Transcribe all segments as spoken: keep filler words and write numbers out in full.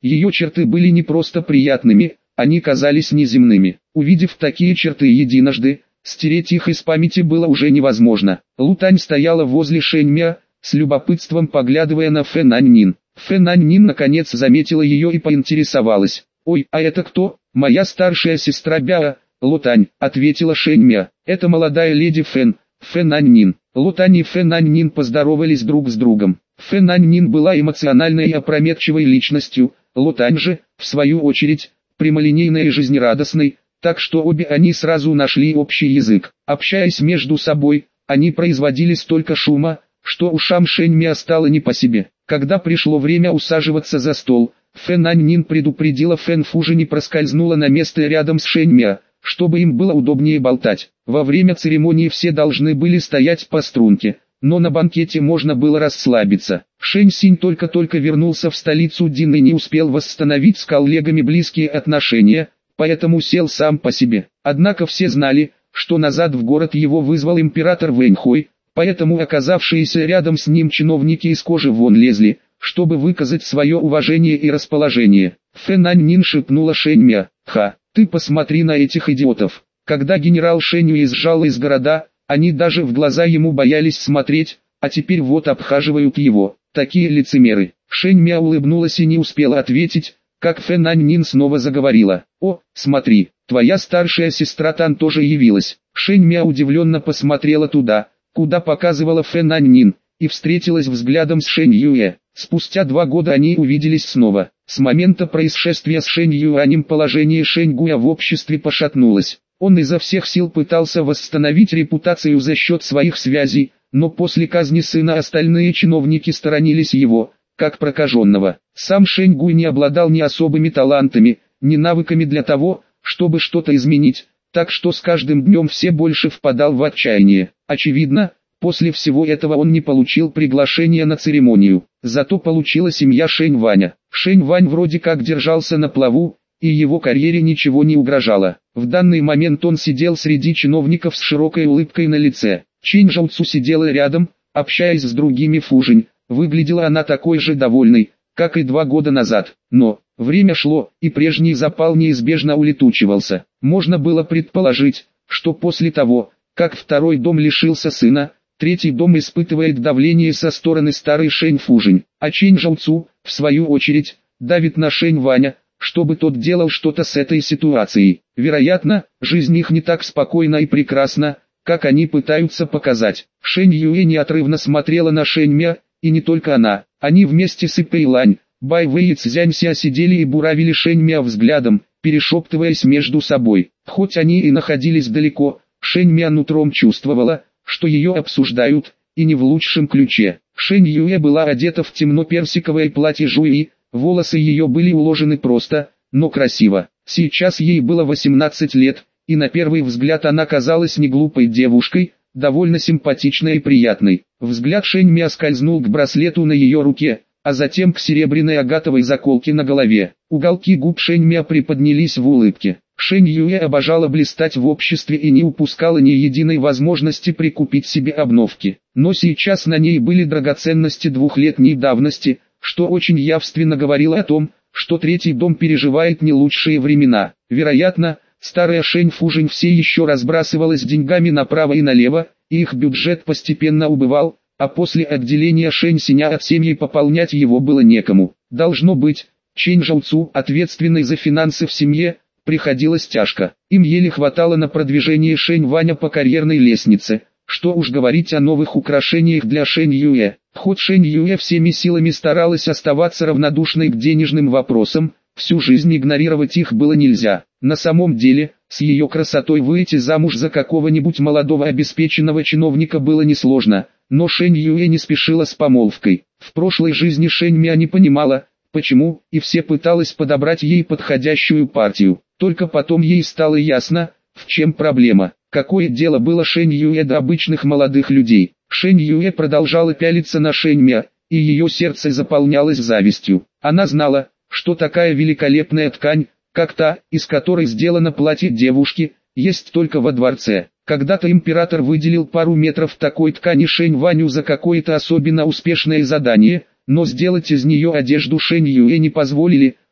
Ее черты были не просто приятными, они казались неземными. Увидев такие черты единожды, стереть их из памяти было уже невозможно. Лутань стояла возле Шэньмя, с любопытством поглядывая на Фэн Аньнин. Фэн Аньнин наконец заметила ее и поинтересовалась. «Ой, а это кто?» «Моя старшая сестра Бяо, Лутань», — ответила Шэньмя. «Это молодая леди Фэн, Фэн Аньнин». Лутань и Фэн Аньнин поздоровались друг с другом. Фэн Аньнин была эмоциональной и опрометчивой личностью, Лутань же, в свою очередь, прямолинейной и жизнерадостной, так что обе они сразу нашли общий язык. Общаясь между собой, они производили столько шума, что ушам Шэньмя стало не по себе. Когда пришло время усаживаться за стол, Фэн Аньнин предупредила Фэн Фужи не проскользнула на место рядом с Шэньмя, чтобы им было удобнее болтать. Во время церемонии все должны были стоять по струнке, но на банкете можно было расслабиться. Шэнь Синь только-только вернулся в столицу Дин и не успел восстановить с коллегами близкие отношения, поэтому сел сам по себе. Однако все знали, что назад в город его вызвал император Вэньхой, поэтому оказавшиеся рядом с ним чиновники из кожи вон лезли, чтобы выказать свое уважение и расположение. Фэн Аньнин шепнула Шэньмя: «Ха, ты посмотри на этих идиотов». Когда генерал Шэнь уезжал из города, они даже в глаза ему боялись смотреть, а теперь вот обхаживают его. Такие лицемеры. Шэньмя улыбнулась и не успела ответить, как Фэн Аньнин снова заговорила. «О, смотри, твоя старшая сестра Тан тоже явилась». Шэньмя удивленно посмотрела туда, куда показывала Фэн Аньнин, и встретилась взглядом с Шэнь Юэ. Спустя два года они увиделись снова. С момента происшествия с Шэнь Юанем положение Шэнь Гуя в обществе пошатнулось. Он изо всех сил пытался восстановить репутацию за счет своих связей, но после казни сына остальные чиновники сторонились его, как прокаженного. Сам Шэнь Гуй не обладал ни особыми талантами, ни навыками для того, чтобы что-то изменить, так что с каждым днем все больше впадал в отчаяние. Очевидно, после всего этого он не получил приглашения на церемонию, зато получила семья Шэнь Ваня. Шэнь Вань вроде как держался на плаву, и его карьере ничего не угрожало. В данный момент он сидел среди чиновников с широкой улыбкой на лице. Чинь Жауцу сидела рядом, общаясь с другими Фужинь. Выглядела она такой же довольной, как и два года назад. Но, время шло, и прежний запал неизбежно улетучивался. Можно было предположить, что после того, как второй дом лишился сына, третий дом испытывает давление со стороны старой Шэнь Фужинь. А Чинь Жауцу, в свою очередь, давит на Шэнь Ваня, чтобы тот делал что-то с этой ситуацией. Вероятно, жизнь их не так спокойна и прекрасна, как они пытаются показать. Шэнь Юэ неотрывно смотрела на Шэнь Мя, и не только она. Они вместе с Ипэй Лань, Бай Вэй и Цзянься сидели и буравили Шэнь Мя взглядом, перешептываясь между собой. Хоть они и находились далеко, Шэнь Мя нутром чувствовала, что ее обсуждают, и не в лучшем ключе. Шэнь Юэ была одета в темно-персиковое платье Жуи, волосы ее были уложены просто, но красиво. Сейчас ей было восемнадцать лет, и на первый взгляд она казалась не глупой девушкой, довольно симпатичной и приятной. Взгляд Шэнь Мя скользнул к браслету на ее руке, а затем к серебряной агатовой заколке на голове. Уголки губ Шэнь Мя приподнялись в улыбке. Шэнь Юэ обожала блистать в обществе и не упускала ни единой возможности прикупить себе обновки. Но сейчас на ней были драгоценности двухлетней давности, что очень явственно говорило о том, что третий дом переживает не лучшие времена. Вероятно, старая Шэнь Фужинь все еще разбрасывалась деньгами направо и налево, и их бюджет постепенно убывал, а после отделения Шэнь Синя от семьи пополнять его было некому. Должно быть, Чинь Жауцу, ответственной за финансы в семье, приходилось тяжко. Им еле хватало на продвижение Шэнь Ваня по карьерной лестнице, что уж говорить о новых украшениях для Шэнь Юэ. Хоть Шэнь Юэ всеми силами старалась оставаться равнодушной к денежным вопросам, всю жизнь игнорировать их было нельзя. На самом деле, с ее красотой выйти замуж за какого-нибудь молодого обеспеченного чиновника было несложно, но Шэнь Юэ не спешила с помолвкой. В прошлой жизни Шэнь Мя не понимала, почему, и все пыталась подобрать ей подходящую партию. Только потом ей стало ясно, в чем проблема. Какое дело было Шэнь Юэ до обычных молодых людей. Шэнь Юэ продолжала пялиться на Шэнь Мя, и ее сердце заполнялось завистью. Она знала, что такая великолепная ткань, как та, из которой сделано платье девушки, есть только во дворце. Когда-то император выделил пару метров такой ткани Шэнь Ваню за какое-то особенно успешное задание, но сделать из нее одежду Шэнь Юэ не позволили,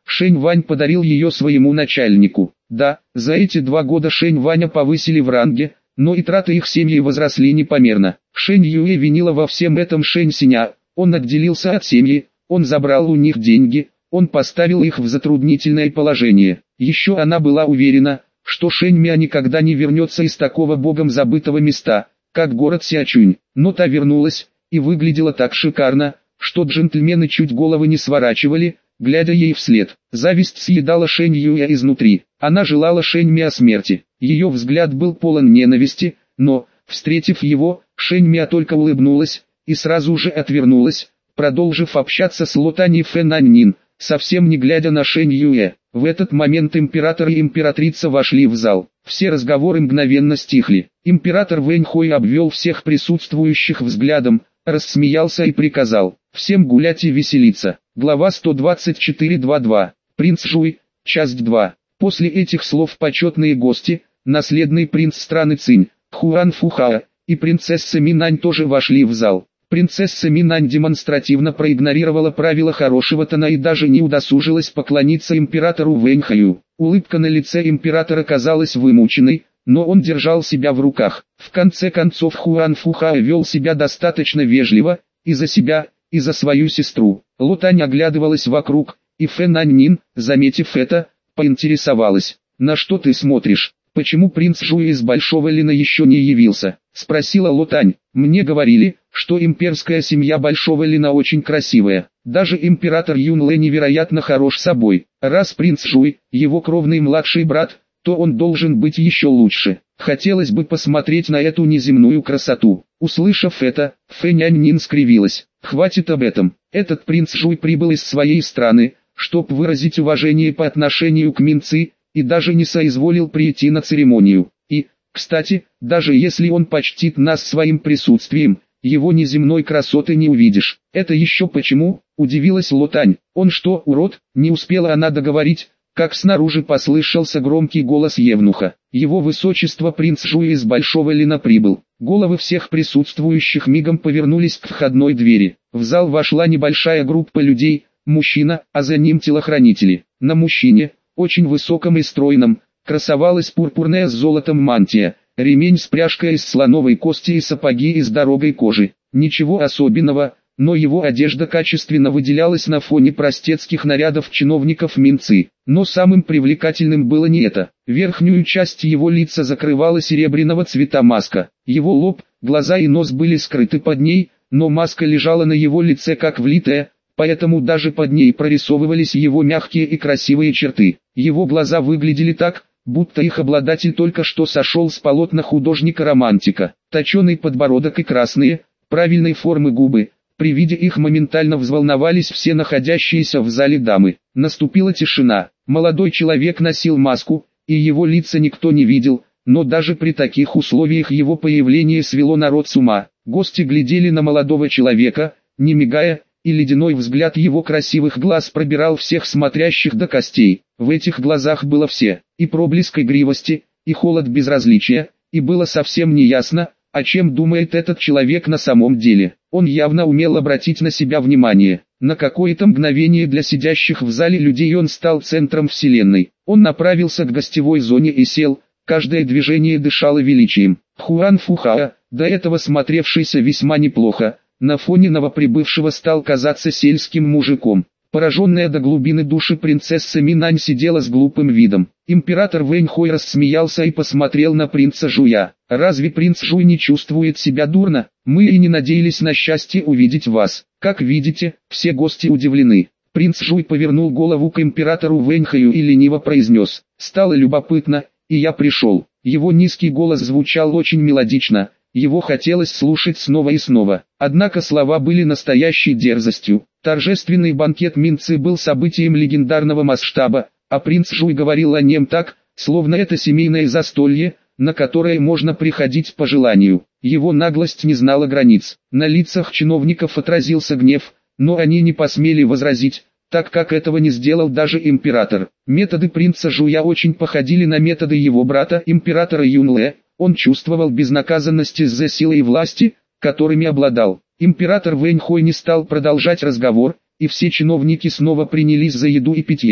Шэнь Вань подарил ее своему начальнику. Да, за эти два года Шэнь Ваня повысили в ранге, но и траты их семьи возросли непомерно. Шэнь Юэ винила во всем этом Шэнь Синя, он отделился от семьи, он забрал у них деньги, он поставил их в затруднительное положение. Еще она была уверена, что Шэнь Мя никогда не вернется из такого богом забытого места, как город Сиачунь. Но та вернулась, и выглядела так шикарно, что джентльмены чуть головы не сворачивали, глядя ей вслед. Зависть съедала Шэнь Юэ изнутри. Она желала Шэнь Мя смерти. Ее взгляд был полон ненависти, но, встретив его, Шэнь Мя только улыбнулась, и сразу же отвернулась, продолжив общаться с Лотань и Фэнаньнин, совсем не глядя на Шэнь Юэ. В этот момент император и императрица вошли в зал. Все разговоры мгновенно стихли. Император Вэньхой обвел всех присутствующих взглядом, рассмеялся и приказал: всем гулять и веселиться. Глава сто двадцать четыре двадцать два. Принц Жуй, часть два. После этих слов почетные гости, наследный принц страны Цинь, Хуан Фухао, и принцесса Минань тоже вошли в зал. Принцесса Минань демонстративно проигнорировала правила хорошего тона и даже не удосужилась поклониться императору Вэньхаю. Улыбка на лице императора казалась вымученной, но он держал себя в руках. В конце концов Хуан Фухао вел себя достаточно вежливо, и за себя, и за свою сестру. Лотань оглядывалась вокруг, и Фэнаньнин, заметив это, поинтересовалась: «На что ты смотришь? Почему принц Жуй из Большого Лина еще не явился?» — спросила Лотань. «Мне говорили, что имперская семья Большого Лина очень красивая. Даже император Юнлэ невероятно хорош собой. Раз принц Жуй, его кровный младший брат, то он должен быть еще лучше. Хотелось бы посмотреть на эту неземную красоту». Услышав это, Фэняньнин скривилась. «Хватит об этом. Этот принц Жуй прибыл из своей страны, чтобы выразить уважение по отношению к Минци, и даже не соизволил прийти на церемонию. И, кстати, даже если он почтит нас своим присутствием, его неземной красоты не увидишь». «Это еще почему?» – удивилась Лотань. «Он что, урод?» – не успела она договорить, как снаружи послышался громкий голос евнуха. «Его высочество принц Жуй из Большого Лина прибыл». Головы всех присутствующих мигом повернулись к входной двери. В зал вошла небольшая группа людей, мужчина, а за ним телохранители. На мужчине, очень высоком и стройном, красовалась пурпурная с золотом мантия, ремень с пряжкой из слоновой кости и сапоги из дорогой кожи. Ничего особенного, но его одежда качественно выделялась на фоне простецких нарядов чиновников Минци. Но самым привлекательным было не это. Верхнюю часть его лица закрывала серебряного цвета маска. Его лоб, глаза и нос были скрыты под ней, но маска лежала на его лице как влитая, поэтому даже под ней прорисовывались его мягкие и красивые черты. Его глаза выглядели так, будто их обладатель только что сошел с полотна художника-романтика. Точеный подбородок и красные, правильной формы губы. При виде их моментально взволновались все находящиеся в зале дамы. Наступила тишина. Молодой человек носил маску, и его лица никто не видел, но даже при таких условиях его появление свело народ с ума. Гости глядели на молодого человека, не мигая, и ледяной взгляд его красивых глаз пробирал всех смотрящих до костей. В этих глазах было все, и проблеск игривости, и холод безразличия, и было совсем неясно, о чем думает этот человек на самом деле. Он явно умел обратить на себя внимание. На какое-то мгновение для сидящих в зале людей он стал центром вселенной. Он направился к гостевой зоне и сел, каждое движение дышало величием. Хуан Фухао, до этого смотревшийся весьма неплохо, на фоне новоприбывшего стал казаться сельским мужиком. Пораженная до глубины души принцесса Минань сидела с глупым видом. Император Вэньхой рассмеялся и посмотрел на принца Жуя. «Разве принц Жуй не чувствует себя дурно? Мы и не надеялись на счастье увидеть вас. Как видите, все гости удивлены». Принц Жуй повернул голову к императору Вэньхаю и лениво произнес: «Стало любопытно, и я пришел». Его низкий голос звучал очень мелодично. Его хотелось слушать снова и снова. Однако слова были настоящей дерзостью. Торжественный банкет Минци был событием легендарного масштаба, а принц Жуй говорил о нем так, словно это семейное застолье, на которое можно приходить по желанию. Его наглость не знала границ. На лицах чиновников отразился гнев, но они не посмели возразить, так как этого не сделал даже император. Методы принца Жуя очень походили на методы его брата императора Юнлэ. Он чувствовал безнаказанность из-за силы и власти, которыми обладал. Император Вэньхой не стал продолжать разговор, и все чиновники снова принялись за еду и питье,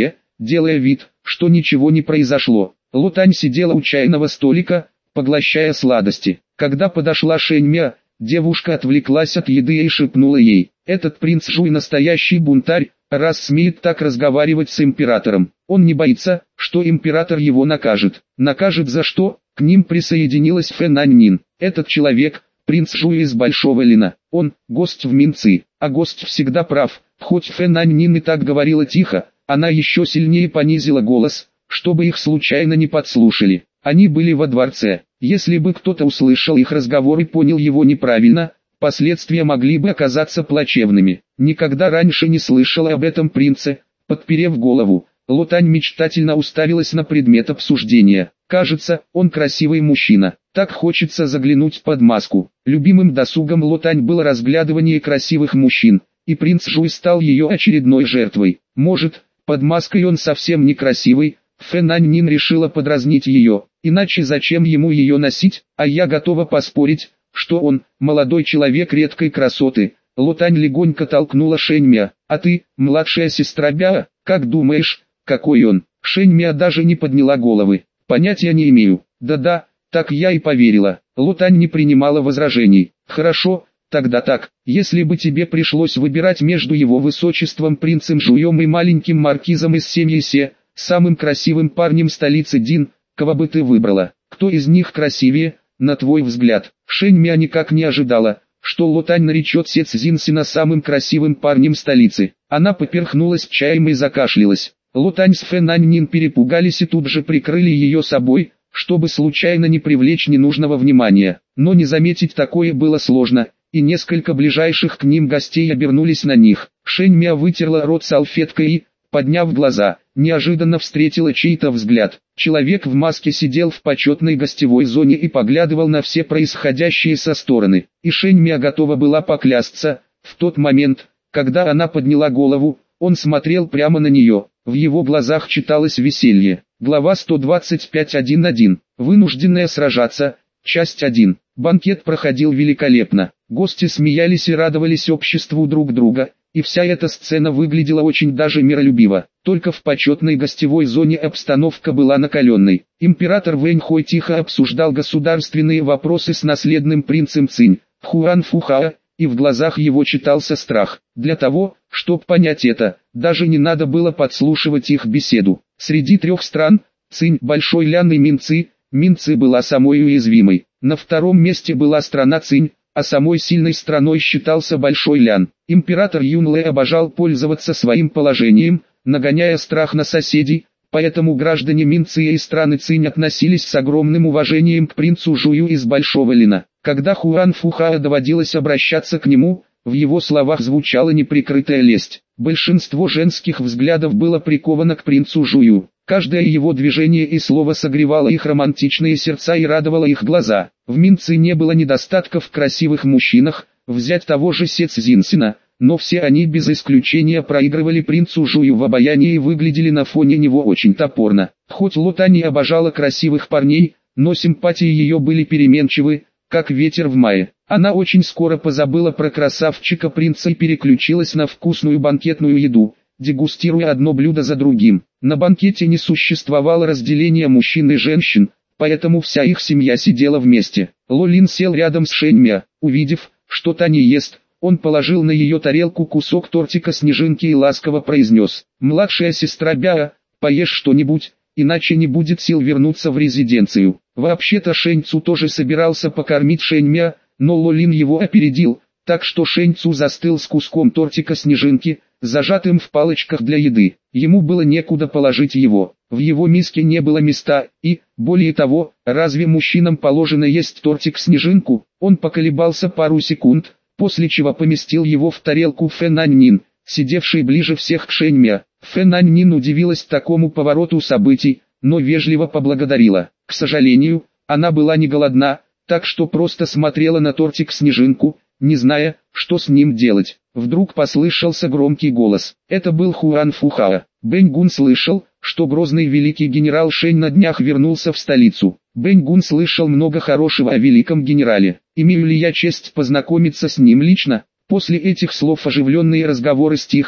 делая вид, что ничего не произошло. Лутань сидела у чайного столика, поглощая сладости. Когда подошла Шэньмя, девушка отвлеклась от еды и шепнула ей: «Этот принц Жуй настоящий бунтарь, раз смеет так разговаривать с императором. Он не боится, что император его накажет». «Накажет за что?» К ним присоединилась Фэн Аньнин. «Этот человек, принц Жуй из Большого Лина. Он – гость в Минцы, а гость всегда прав». Хоть Фэн Аньнин и так говорила тихо, она еще сильнее понизила голос, чтобы их случайно не подслушали. Они были во дворце. Если бы кто-то услышал их разговор и понял его неправильно, последствия могли бы оказаться плачевными. Никогда раньше не слышала об этом принце. Подперев голову, Лутань мечтательно уставилась на предмет обсуждения. Кажется, он красивый мужчина. Так хочется заглянуть под маску. Любимым досугом Лутань было разглядывание красивых мужчин, и принц Жуй стал ее очередной жертвой. Может, под маской он совсем некрасивый? Фэн Аньнин решила подразнить ее. Иначе зачем ему ее носить? А я готова поспорить, что он, молодой человек редкой красоты. Лутань легонько толкнула Шэньмя. «А ты, младшая сестра Бяо, как думаешь, какой он?» Шэньмя даже не подняла головы. «Понятия не имею». «Да-да, так я и поверила». Лутань не принимала возражений. «Хорошо, тогда так. Если бы тебе пришлось выбирать между его высочеством принцем Жуем и маленьким маркизом из семьи Се, самым красивым парнем столицы Дин, кого бы ты выбрала? Кто из них красивее, на твой взгляд?» Шэньмя никак не ожидала, что Лутань наречет Се Цзинсина самым красивым парнем столицы. Она поперхнулась чаем и закашлялась. Лутань с Фэн Аньнин перепугались и тут же прикрыли ее собой, чтобы случайно не привлечь ненужного внимания. Но не заметить такое было сложно, и несколько ближайших к ним гостей обернулись на них. Шэньмя вытерла рот салфеткой и, подняв глаза, неожиданно встретила чей-то взгляд. Человек в маске сидел в почетной гостевой зоне и поглядывал на все происходящее со стороны. И Шэньмя готова была поклясться, в тот момент, когда она подняла голову, он смотрел прямо на нее. В его глазах читалось веселье. Глава сто двадцать пять точка один точка один. Вынужденная сражаться. Часть один. Банкет проходил великолепно. Гости смеялись и радовались обществу друг друга, и вся эта сцена выглядела очень даже миролюбиво. Только в почетной гостевой зоне обстановка была накаленной. Император Вэньхой тихо обсуждал государственные вопросы с наследным принцем Цинь, Хуан Фухао, и в глазах его читался страх. Для того, чтобы понять это, даже не надо было подслушивать их беседу. Среди трех стран, Цинь, Большой Лян и Минцы, Минцы была самой уязвимой. На втором месте была страна Цинь, а самой сильной страной считался Большой Лян. Император Юнлэ обожал пользоваться своим положением, нагоняя страх на соседей, поэтому граждане Минцы и страны Цинь относились с огромным уважением к принцу Жую из Большого Лина. Когда Хуан Фухао доводилось обращаться к нему, в его словах звучала неприкрытая лесть. Большинство женских взглядов было приковано к принцу Жую. Каждое его движение и слово согревало их романтичные сердца и радовало их глаза. В Минце не было недостатка в красивых мужчинах, взять того же Се Цзинсина, но все они без исключения проигрывали принцу Жую в обаянии и выглядели на фоне него очень топорно. Хоть Лутань и обожала красивых парней, но симпатии ее были переменчивы, как ветер в мае. Она очень скоро позабыла про красавчика принца и переключилась на вкусную банкетную еду, дегустируя одно блюдо за другим. На банкете не существовало разделения мужчин и женщин, поэтому вся их семья сидела вместе. Лолин сел рядом с Шэньмя. Увидев, что та не ест, он положил на ее тарелку кусок тортика снежинки и ласково произнес: «Младшая сестра Бяо, поешь что-нибудь, иначе не будет сил вернуться в резиденцию». Вообще-то Шэнь Цу тоже собирался покормить Шэньмя, но Лолин его опередил, так что Шэнь Цу застыл с куском тортика снежинки, зажатым в палочках для еды. Ему было некуда положить его, в его миске не было места, и, более того, разве мужчинам положено есть тортик-снежинку? Он поколебался пару секунд, после чего поместил его в тарелку Фэн Аньнин, сидевшей ближе всех к Шэньмя. Фэн Аньнин удивилась такому повороту событий, но вежливо поблагодарила. К сожалению, она была не голодна, так что просто смотрела на тортик-снежинку, не зная, что с ним делать. Вдруг послышался громкий голос. Это был Хуан Фухао. Бэнь Гун слышал, что грозный великий генерал Шэнь на днях вернулся в столицу. Бэнь Гун слышал много хорошего о великом генерале. Имею ли я честь познакомиться с ним лично? После этих слов оживленные разговоры стихли,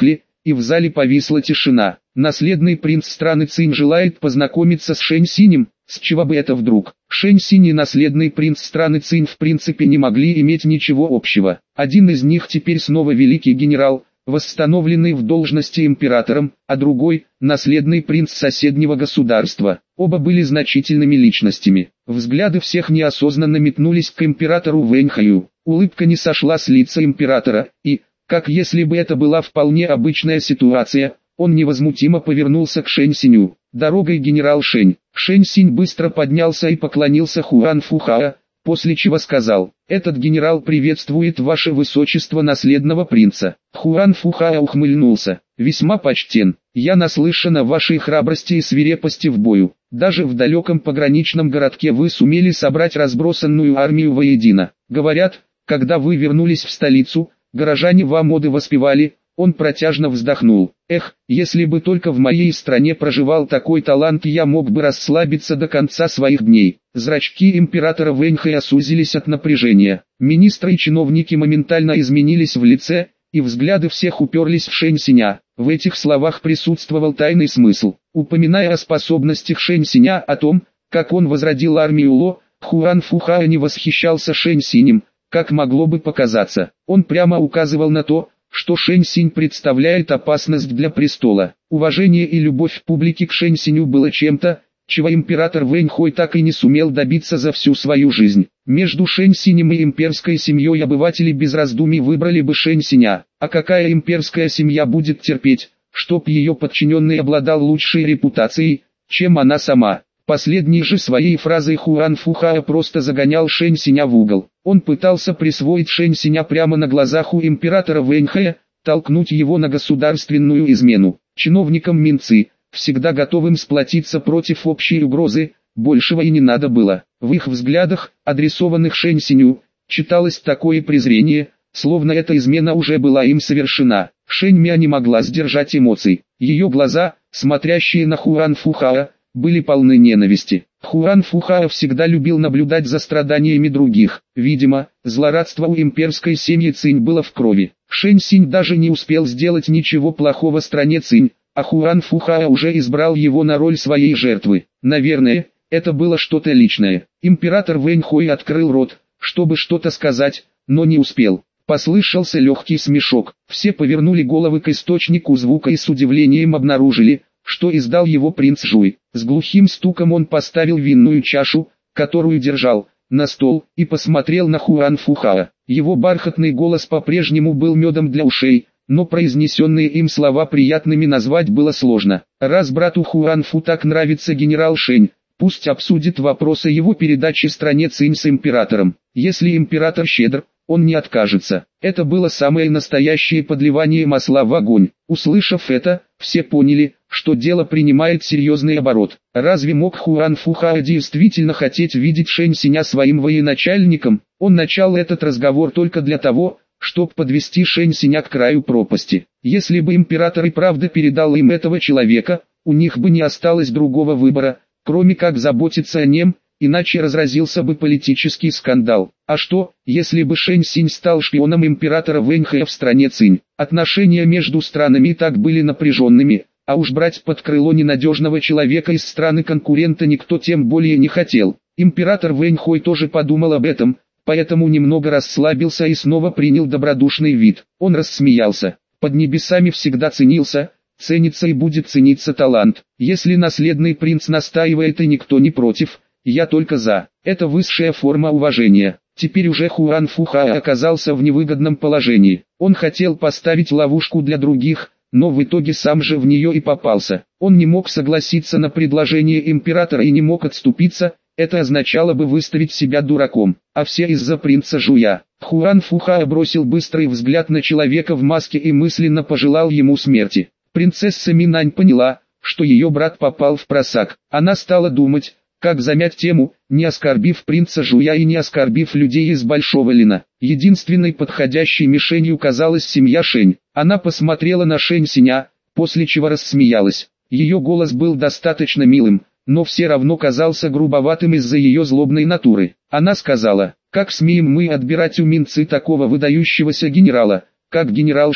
и в зале повисла тишина. Наследный принц страны Цинь желает познакомиться с Шэнь Синем, с чего бы это вдруг? Шэнь Синь и наследный принц страны Цинь в принципе не могли иметь ничего общего. Один из них теперь снова великий генерал, восстановленный в должности императором, а другой – наследный принц соседнего государства. Оба были значительными личностями. Взгляды всех неосознанно метнулись к императору Вэньхаю. Улыбка не сошла с лица императора, и, как если бы это была вполне обычная ситуация, он невозмутимо повернулся к Шэнь Синю. «Дорогой, генерал Шэнь». Шэнь Синь быстро поднялся и поклонился Хуан Фухао, после чего сказал: «Этот генерал приветствует ваше высочество наследного принца». Хуан Фухао ухмыльнулся: «Весьма почтен. Я наслышан о вашей храбрости и свирепости в бою. Даже в далеком пограничном городке вы сумели собрать разбросанную армию воедино. Говорят, когда вы вернулись в столицу, горожане вам оды воспевали». Он протяжно вздохнул. «Эх, если бы только в моей стране проживал такой талант, я мог бы расслабиться до конца своих дней». Зрачки императора Вэньхая сузились от напряжения. Министры и чиновники моментально изменились в лице, и взгляды всех уперлись в Шэнь Синя. В этих словах присутствовал тайный смысл. Упоминая о способностях Шэнь Синя, о том, как он возродил армию Ло, Хуан Фухао не восхищался Шэнь Синем, как могло бы показаться. Он прямо указывал на то, что Шэнь Синь представляет опасность для престола. Уважение и любовь публики к Шэнь Синю было чем-то, чего император Вэньхой так и не сумел добиться за всю свою жизнь. Между Шэнь Синем и имперской семьей обыватели без раздумий выбрали бы Шэнь Синя. А какая имперская семья будет терпеть, чтоб ее подчиненный обладал лучшей репутацией, чем она сама? Последней же своей фразой Хуан Фухао просто загонял Шэнь Синя в угол. Он пытался присвоить Шэнь Синя прямо на глазах у императора Вэньхая, толкнуть его на государственную измену. Чиновникам Минцы, всегда готовым сплотиться против общей угрозы, большего и не надо было. В их взглядах, адресованных Шэнь Синю, читалось такое презрение, словно эта измена уже была им совершена. Шэнь Мя не могла сдержать эмоций. Ее глаза, смотрящие на Хуан Фухао, были полны ненависти. Хуан Фухао всегда любил наблюдать за страданиями других. Видимо, злорадство у имперской семьи Цинь было в крови. Шэнь Синь даже не успел сделать ничего плохого стране Цинь, а Хуан Фухао уже избрал его на роль своей жертвы. Наверное, это было что-то личное. Император Вэньхой открыл рот, чтобы что-то сказать, но не успел. Послышался легкий смешок. Все повернули головы к источнику звука и с удивлением обнаружили, что издал его принц Жуй. С глухим стуком он поставил винную чашу, которую держал, на стол, и посмотрел на Хуан Фухао. Его бархатный голос по-прежнему был медом для ушей, но произнесенные им слова приятными назвать было сложно. Раз брату Хуан Фу так нравится генерал Шэнь, пусть обсудит вопросы его передачи стране Цинь с императором. Если император щедр, он не откажется. Это было самое настоящее подливание масла в огонь. Услышав это, все поняли, что дело принимает серьезный оборот. Разве мог Хуан Фухао действительно хотеть видеть Шэнь Синя своим военачальником? Он начал этот разговор только для того, чтобы подвести Шэнь Синя к краю пропасти. Если бы император и правда передал им этого человека, у них бы не осталось другого выбора, кроме как заботиться о нем, иначе разразился бы политический скандал. А что, если бы Шэнь Синь стал шпионом императора Вэньхая в стране Цинь? Отношения между странами и так были напряженными, а уж брать под крыло ненадежного человека из страны-конкурента никто тем более не хотел. Император Вэньхой тоже подумал об этом, поэтому немного расслабился и снова принял добродушный вид. Он рассмеялся. Под небесами всегда ценился, ценится и будет цениться талант. Если наследный принц настаивает и никто не против, я только за. Это высшая форма уважения. Теперь уже Хуан Фухао оказался в невыгодном положении. Он хотел поставить ловушку для других, но в итоге сам же в нее и попался. Он не мог согласиться на предложение императора и не мог отступиться, это означало бы выставить себя дураком. А все из-за принца Жуя. Хуан Фухао бросил быстрый взгляд на человека в маске и мысленно пожелал ему смерти. Принцесса Минань поняла, что ее брат попал в просак. Она стала думать, как замять тему, не оскорбив принца Жуя и не оскорбив людей из Большого Лина. Единственной подходящей мишенью казалась семья Шэнь. Она посмотрела на Шэнь Синя, после чего рассмеялась. Ее голос был достаточно милым, но все равно казался грубоватым из-за ее злобной натуры. Она сказала: «Как смеем мы отбирать у Минцы такого выдающегося генерала, как генерал Шэнь?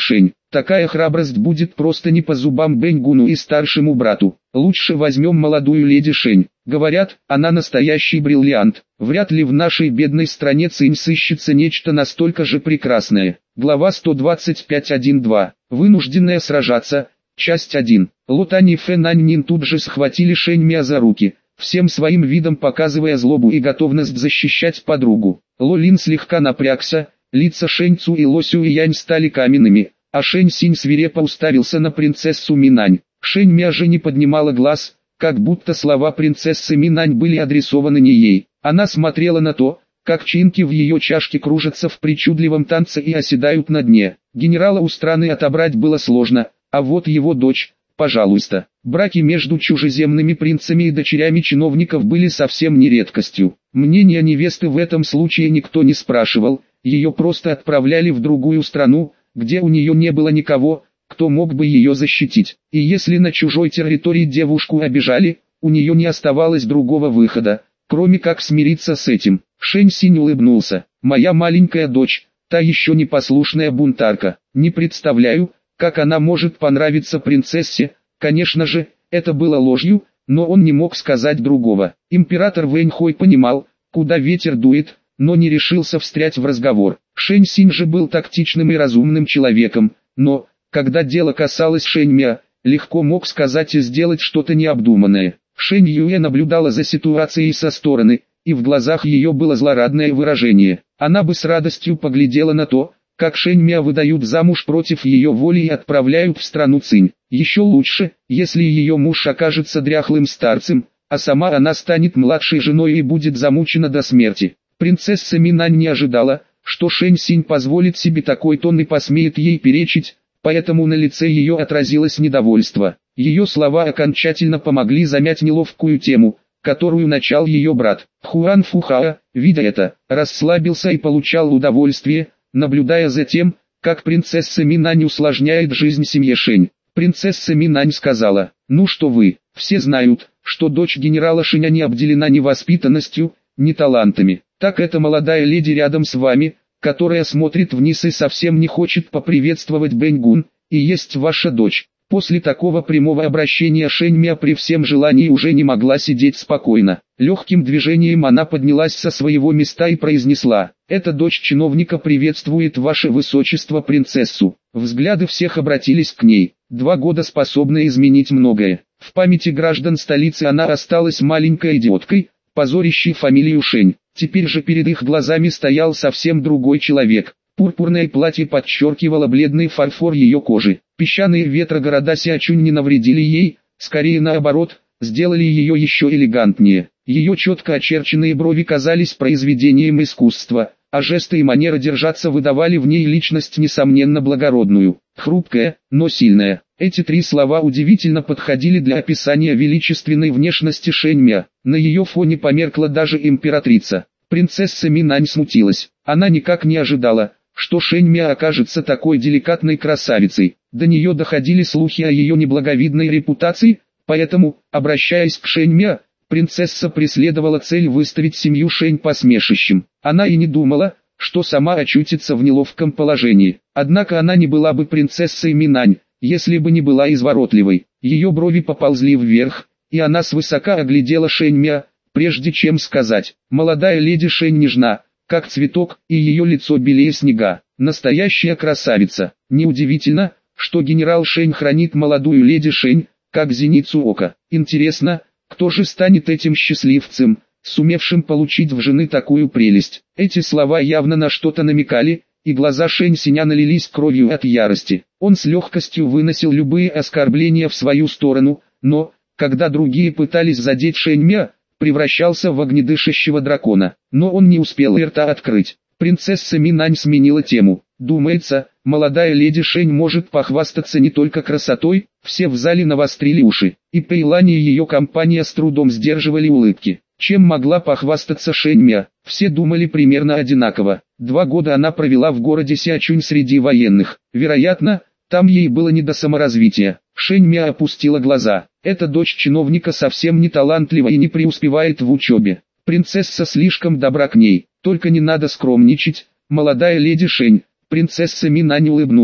Такая храбрость будет просто не по зубам Бэньгуну и старшему брату. Лучше возьмем молодую леди Шень. Говорят, она настоящий бриллиант. Вряд ли в нашей бедной стране Цинь сыщется нечто настолько же прекрасное. Глава сто двадцать пять точка один точка два. Вынужденная сражаться. Часть один. Лутань и Фэнань Нин тут же схватили Шень Мя за руки, всем своим видом показывая злобу и готовность защищать подругу. Ло Лин слегка напрягся, лица Шэнь Цу и Ло Сю и Янь стали каменными, а Шэнь Синь свирепо уставился на принцессу Минань. Шэнь Мя же не поднимала глаз, как будто слова принцессы Минань были адресованы не ей. Она смотрела на то, как чинки в ее чашке кружатся в причудливом танце и оседают на дне. Генерала у страны отобрать было сложно, а вот его дочь, пожалуйста. Браки между чужеземными принцами и дочерями чиновников были совсем не редкостью. Мнение невесты в этом случае никто не спрашивал, ее просто отправляли в другую страну, где у нее не было никого, кто мог бы ее защитить. И если на чужой территории девушку обижали, у нее не оставалось другого выхода, кроме как смириться с этим. Шэнь Синь улыбнулся. «Моя маленькая дочь, та еще непослушная бунтарка. Не представляю, как она может понравиться принцессе». Конечно же, это было ложью, но он не мог сказать другого. Император Вэньхой понимал, куда ветер дует, но не решился встрять в разговор. Шэнь Синь же был тактичным и разумным человеком, но, когда дело касалось Шэнь Мя, легко мог сказать и сделать что-то необдуманное. Шэнь Юэ наблюдала за ситуацией со стороны, и в глазах ее было злорадное выражение. Она бы с радостью поглядела на то, как Шэнь Мя выдают замуж против ее воли и отправляют в страну Цинь. Еще лучше, если ее муж окажется дряхлым старцем, а сама она станет младшей женой и будет замучена до смерти. Принцесса Минань не ожидала, что Шэнь Синь позволит себе такой тон и посмеет ей перечить, поэтому на лице ее отразилось недовольство. Ее слова окончательно помогли замять неловкую тему, которую начал ее брат. Хуан Фухао, видя это, расслабился и получал удовольствие, наблюдая за тем, как принцесса Минань усложняет жизнь семье Шэнь. Принцесса Минань сказала: «Ну что вы, все знают, что дочь генерала Шэня не обделена ни воспитанностью, ни талантами. Так эта молодая леди рядом с вами, которая смотрит вниз и совсем не хочет поприветствовать Бэньгун, и есть ваша дочь». После такого прямого обращения Шэнь Мя при всем желании уже не могла сидеть спокойно. Легким движением она поднялась со своего места и произнесла: «Эта дочь чиновника приветствует ваше высочество принцессу». Взгляды всех обратились к ней. Два года способны изменить многое. В памяти граждан столицы она осталась маленькой идиоткой, позорящей фамилию Шэнь. Теперь же перед их глазами стоял совсем другой человек. Пурпурное платье подчеркивало бледный фарфор ее кожи. Песчаные ветра города Сиачунь не навредили ей, скорее наоборот, сделали ее еще элегантнее. Ее четко очерченные брови казались произведением искусства, а жесты и манера держаться выдавали в ней личность несомненно благородную. Хрупкая, но сильная. Эти три слова удивительно подходили для описания величественной внешности Шэнь Мя. На ее фоне померкла даже императрица. Принцесса Минань смутилась. Она никак не ожидала, что Шэнь Мя окажется такой деликатной красавицей. До нее доходили слухи о ее неблаговидной репутации, поэтому, обращаясь к Шэнь Мя, принцесса преследовала цель выставить семью Шэнь посмешищем. Она и не думала, что сама очутится в неловком положении. Однако она не была бы принцессой Минань, если бы не была изворотливой. Ее брови поползли вверх, и она свысока оглядела Шэнь Мя, прежде чем сказать: «Молодая леди Шэнь нежна, как цветок, и ее лицо белее снега. Настоящая красавица. Неудивительно, что генерал Шэнь хранит молодую леди Шэнь, как зеницу ока. Интересно, кто же станет этим счастливцем, сумевшим получить в жены такую прелесть?» Эти слова явно на что-то намекали, и глаза Шэнь Синя налились кровью от ярости. Он с легкостью выносил любые оскорбления в свою сторону, но, когда другие пытались задеть Шэнь Мя, превращался в огнедышащего дракона. Но он не успел и рта открыть. Принцесса Минань сменила тему. Думается, молодая леди Шэнь может похвастаться не только красотой. Все в зале навострили уши, и Пэйлань и ее компания с трудом сдерживали улыбки. Чем могла похвастаться Шэнь Мя? Все думали примерно одинаково. Два года она провела в городе Сиачунь среди военных. Вероятно, там ей было не до саморазвития. Шэнь Мя опустила глаза. Эта дочь чиновника совсем не талантлива и не преуспевает в учебе. Принцесса слишком добра к ней. Только не надо скромничать, молодая леди Шэнь. Принцесса Минань улыбнулась.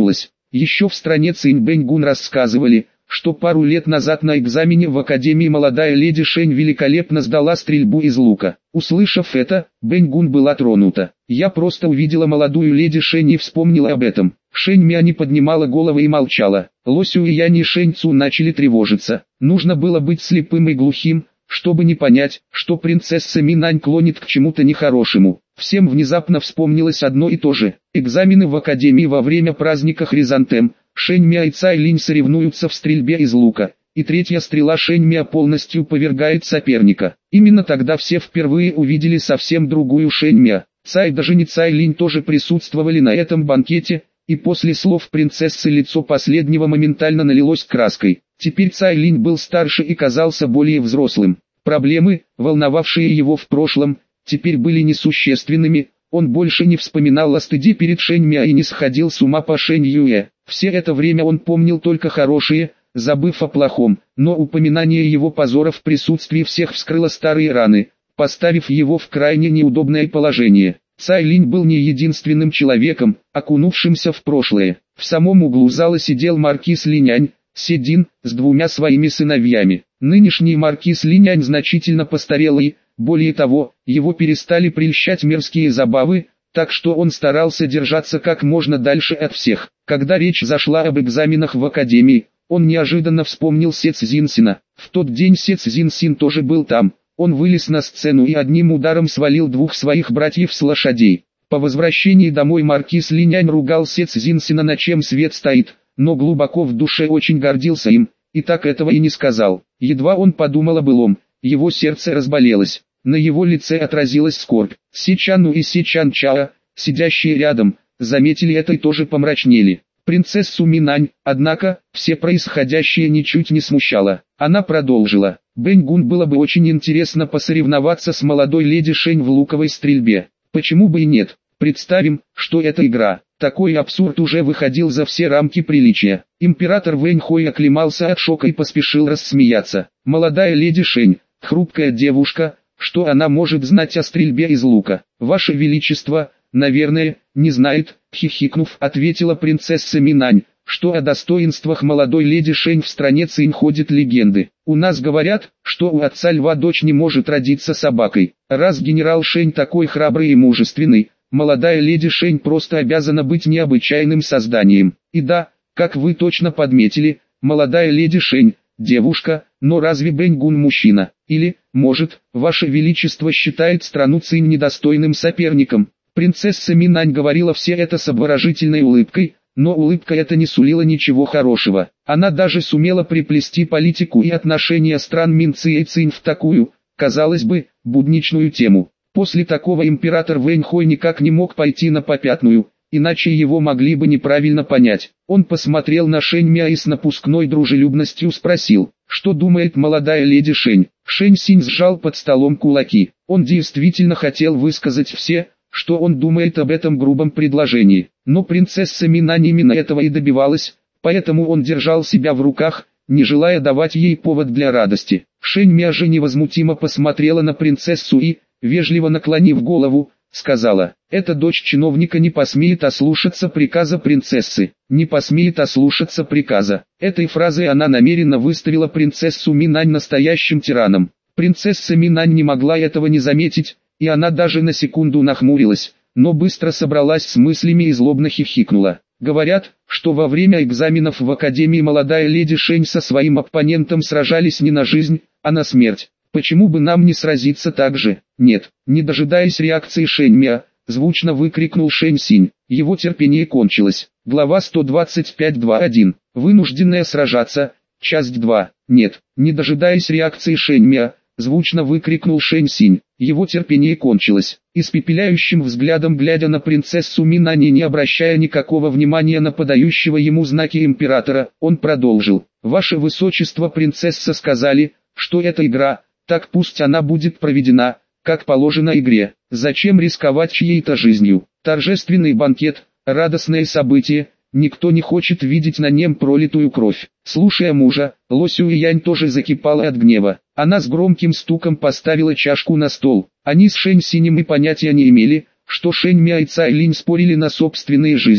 Еще в стране Цинь-Бэнь-Гун рассказывали, что пару лет назад на экзамене в академии молодая леди Шэнь великолепно сдала стрельбу из лука. Услышав это, Бэнь-Гун была тронута. «Я просто увидела молодую леди Шэнь и вспомнила об этом». Шэнь Мя не поднимала головы и молчала. Ло Сюэянь и Шэнь Цу начали тревожиться. Нужно было быть слепым и глухим, чтобы не понять, что принцесса Минань клонит к чему-то нехорошему. Всем внезапно вспомнилось одно и то же. Экзамены в академии во время праздника Хризантем. Шэнь Мя и Цай Линь соревнуются в стрельбе из лука, и третья стрела Шэнь Мя полностью повергает соперника. Именно тогда все впервые увидели совсем другую Шэнь Мя. Цай даже не Цай Линь тоже присутствовали на этом банкете, и после слов принцессы лицо последнего моментально налилось краской. Теперь Цай Линь был старше и казался более взрослым. Проблемы, волновавшие его в прошлом, теперь были несущественными. Он больше не вспоминал о стыде перед Шэнь Мя и не сходил с ума по Шэнь Юэ. Все это время он помнил только хорошее, забыв о плохом, но упоминание его позора в присутствии всех вскрыло старые раны, поставив его в крайне неудобное положение. Цай Линь был не единственным человеком, окунувшимся в прошлое. В самом углу зала сидел маркиз Линянь, Седин, с двумя своими сыновьями. Нынешний маркиз Линянь значительно постарел и, более того, его перестали прельщать мерзкие забавы, так что он старался держаться как можно дальше от всех. Когда речь зашла об экзаменах в академии, он неожиданно вспомнил Се Цзиньсина. В тот день Се Цзиньсин тоже был там. Он вылез на сцену и одним ударом свалил двух своих братьев с лошадей. По возвращении домой маркиз Линянь ругал Се Цзиньсина, на чем свет стоит, но глубоко в душе очень гордился им, и так этого и не сказал. Едва он подумал о былом, его сердце разболелось. На его лице отразилась скорбь. Се Чану и Се Чан Чао, сидящие рядом, заметили это и тоже помрачнели. Принцессу Минань, однако, все происходящее ничуть не смущало. Она продолжила: «Бэнь-Гун было бы очень интересно посоревноваться с молодой леди Шэнь в луковой стрельбе. Почему бы и нет? Представим, что это игра». Такой абсурд уже выходил за все рамки приличия. Император Вэнь Хой оклемался от шока и поспешил рассмеяться. «Молодая леди Шэнь, хрупкая девушка, что она может знать о стрельбе из лука? Ваше Величество, наверное, не знает», хихикнув, ответила принцесса Минань, «что о достоинствах молодой леди Шэнь в стране Цинь ходят легенды. У нас говорят, что у отца льва дочь не может родиться собакой. Раз генерал Шэнь такой храбрый и мужественный, молодая леди Шэнь просто обязана быть необычайным созданием. И да, как вы точно подметили, молодая леди Шэнь – девушка, но разве Бэнь-Гун мужчина? Или, может, Ваше Величество считает страну Цинь недостойным соперником?» Принцесса Минань говорила все это с обворожительной улыбкой, но улыбка эта не сулила ничего хорошего. Она даже сумела приплести политику и отношения стран Минци и Цинь в такую, казалось бы, будничную тему. После такого император Вэнь Хой никак не мог пойти на попятную, иначе его могли бы неправильно понять. Он посмотрел на Шэнь Мя и с напускной дружелюбностью спросил, что думает молодая леди Шэнь. Шэнь Синь сжал под столом кулаки. Он действительно хотел высказать все, что он думает об этом грубом предложении. Но принцесса Минань именно этого и добивалась, поэтому он держал себя в руках, не желая давать ей повод для радости. Шэнь Мя же невозмутимо посмотрела на принцессу и, вежливо наклонив голову, сказала: «Эта дочь чиновника не посмеет ослушаться приказа принцессы, не посмеет ослушаться приказа». Этой фразой она намеренно выставила принцессу Минань настоящим тираном. Принцесса Минань не могла этого не заметить, и она даже на секунду нахмурилась, но быстро собралась с мыслями и злобно хихикнула. Говорят, что во время экзаменов в академии молодая леди Шэнь со своим оппонентом сражались не на жизнь, а на смерть. Почему бы нам не сразиться так же? Нет, не дожидаясь реакции Шэнь Мя, звучно выкрикнул Шэнь Синь. Его терпение кончилось. Глава сто двадцать пять два один. Вынужденная сражаться. Часть два. Нет, не дожидаясь реакции Шэнь Мя, звучно выкрикнул Шэнь Синь. Его терпение кончилось. Испепеляющим взглядом глядя на принцессу Минань и не обращая никакого внимания на подающего ему знаки императора, он продолжил: «Ваше Высочество, принцесса, сказали, что это игра, так пусть она будет проведена, как положено игре. Зачем рисковать чьей-то жизнью? Торжественный банкет, радостное событие, никто не хочет видеть на нем пролитую кровь». Слушая мужа, Ло Сюэянь тоже закипала от гнева. Она с громким стуком поставила чашку на стол. Они с Шэнь Синем и понятия не имели, что Шэнь Мя и Цай Линь спорили на собственные жизни,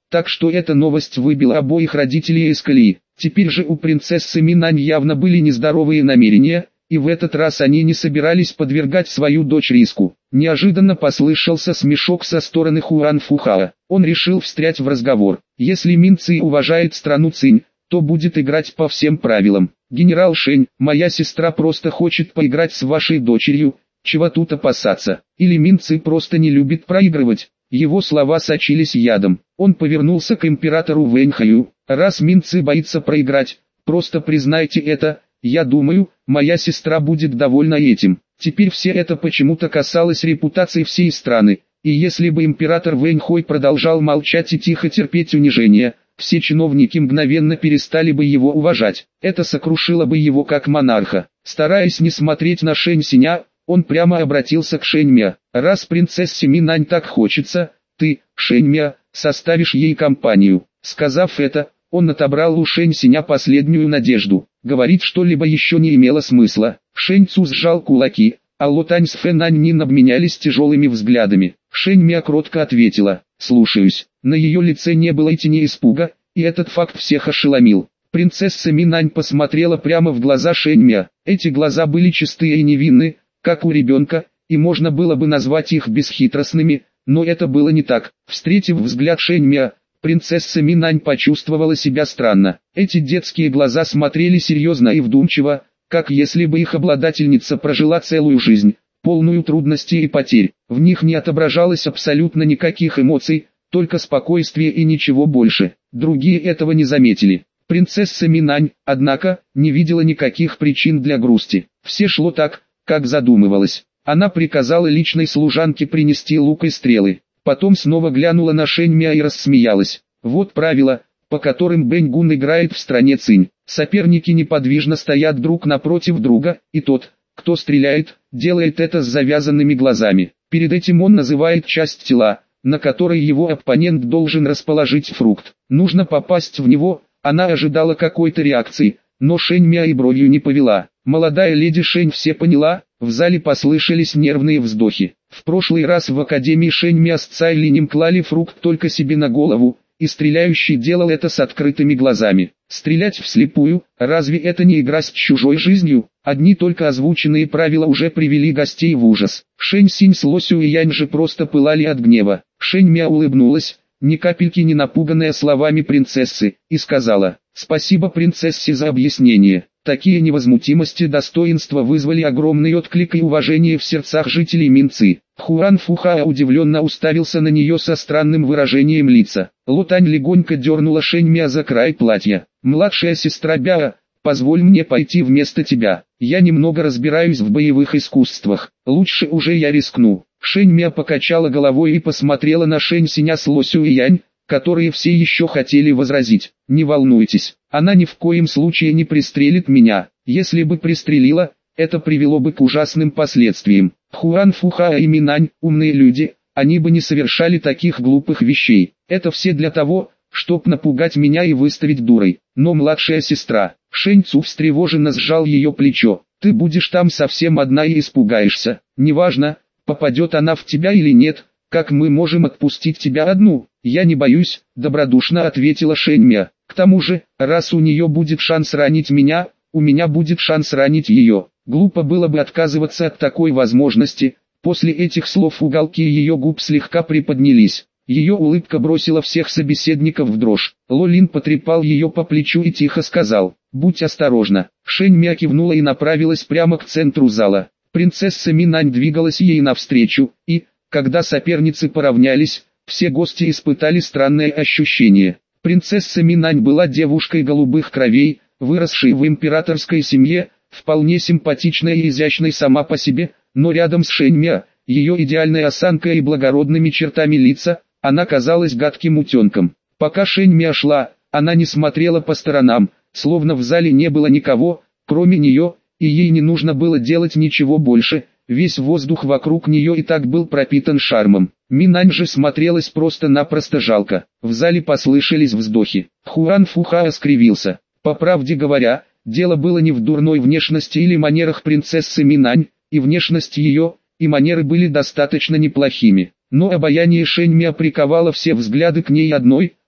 так что эта новость выбила обоих родителей из колеи. Теперь же у принцессы Минань явно были нездоровые намерения, и в этот раз они не собирались подвергать свою дочь риску. Неожиданно послышался смешок со стороны Хуан Фухаа. Он решил встрять в разговор. Если Мин Ци уважает страну Цинь, то будет играть по всем правилам. Генерал Шень, моя сестра просто хочет поиграть с вашей дочерью, чего тут опасаться? Или Мин Ци просто не любит проигрывать? Его слова сочились ядом. Он повернулся к императору Вэньхаю. Раз Мин Ци боится проиграть, просто признайте это. Я думаю, моя сестра будет довольна этим. Теперь все это почему-то касалось репутации всей страны, и если бы император Вэньхой продолжал молчать и тихо терпеть унижение, все чиновники мгновенно перестали бы его уважать. Это сокрушило бы его как монарха. Стараясь не смотреть на Шэнь Синя, он прямо обратился к Шэнь Мя. Раз принцессе Минань так хочется, ты, Шэнь Мя, составишь ей компанию. Сказав это, он отобрал у Шэнь Синя последнюю надежду. Говорить что-либо еще не имело смысла. Шэнь Цу сжал кулаки, а Ло Тань с Фэн Ань Нин обменялись тяжелыми взглядами. Шэнь Мя кротко ответила: «Слушаюсь». На ее лице не было и тени испуга, и этот факт всех ошеломил. Принцесса Минань посмотрела прямо в глаза Шэнь Мя. Эти глаза были чистые и невинны, как у ребенка, и можно было бы назвать их бесхитростными, но это было не так. Встретив взгляд Шэнь Мя, принцесса Минань почувствовала себя странно. Эти детские глаза смотрели серьезно и вдумчиво, как если бы их обладательница прожила целую жизнь, полную трудностей и потерь. В них не отображалось абсолютно никаких эмоций, только спокойствие и ничего больше. Другие этого не заметили. Принцесса Минань, однако, не видела никаких причин для грусти. Все шло так, как задумывалось. Она приказала личной служанке принести лук и стрелы. Потом снова глянула на Шэнь Мя и рассмеялась. Вот правила, по которым Бэнь Гун играет в стране Цинь. Соперники неподвижно стоят друг напротив друга, и тот, кто стреляет, делает это с завязанными глазами. Перед этим он называет часть тела, на которой его оппонент должен расположить фрукт. Нужно попасть в него. Она ожидала какой-то реакции, но Шэнь Мя и бровью не повела. Молодая леди Шэнь все поняла. В зале послышались нервные вздохи. В прошлый раз в Академии Шэнь Мя с Цай Линем клали фрукт только себе на голову, и стреляющий делал это с открытыми глазами. Стрелять вслепую, разве это не игра с чужой жизнью? Одни только озвученные правила уже привели гостей в ужас. Шэнь Синь с Ло Сюэ Янь же просто пылали от гнева. Шэнь Мя улыбнулась, ни капельки не напуганная словами принцессы, и сказала: «Спасибо принцессе за объяснение». Такие невозмутимости достоинства вызвали огромный отклик и уважение в сердцах жителей Минцы. Хуан Фухаа удивленно уставился на нее со странным выражением лица. Ло Тань легонько дернула Шэнь Мя за край платья. «Младшая сестра Бяо, позволь мне пойти вместо тебя. Я немного разбираюсь в боевых искусствах. Лучше уже я рискну». Шэнь Мя покачала головой и посмотрела на Шэнь Синя с Ло Сюэ Янь, которые все еще хотели возразить. «Не волнуйтесь, она ни в коем случае не пристрелит меня. Если бы пристрелила, это привело бы к ужасным последствиям. Хуан Фухаа и Минань, умные люди, они бы не совершали таких глупых вещей. Это все для того, чтоб напугать меня и выставить дурой. Но младшая сестра». Шэнь Цу встревоженно сжал ее плечо. «Ты будешь там совсем одна и испугаешься. Неважно, попадет она в тебя или нет, как мы можем отпустить тебя одну?» «Я не боюсь», — добродушно ответила Шэнь Мя. «К тому же, раз у нее будет шанс ранить меня, у меня будет шанс ранить ее». Глупо было бы отказываться от такой возможности. После этих слов уголки ее губ слегка приподнялись. Ее улыбка бросила всех собеседников в дрожь. Ло Лин потрепал ее по плечу и тихо сказал: «Будь осторожна». Шэнь Мя кивнула и направилась прямо к центру зала. Принцесса Минань двигалась ей навстречу, и, когда соперницы поравнялись, все гости испытали странное ощущение. Принцесса Минань была девушкой голубых кровей, выросшей в императорской семье, вполне симпатичной и изящной сама по себе, но рядом с Шэнь Мя, ее идеальной осанкой и благородными чертами лица, она казалась гадким утенком. Пока Шэнь Мя шла, она не смотрела по сторонам, словно в зале не было никого, кроме нее, и ей не нужно было делать ничего больше. Весь воздух вокруг нее и так был пропитан шармом. Минань же смотрелась просто-напросто жалко. В зале послышались вздохи. Хуан Фухаа скривился. По правде говоря, дело было не в дурной внешности или манерах принцессы Минань, и внешность ее, и манеры были достаточно неплохими. Но обаяние Шэнь Мя приковало все взгляды к ней одной,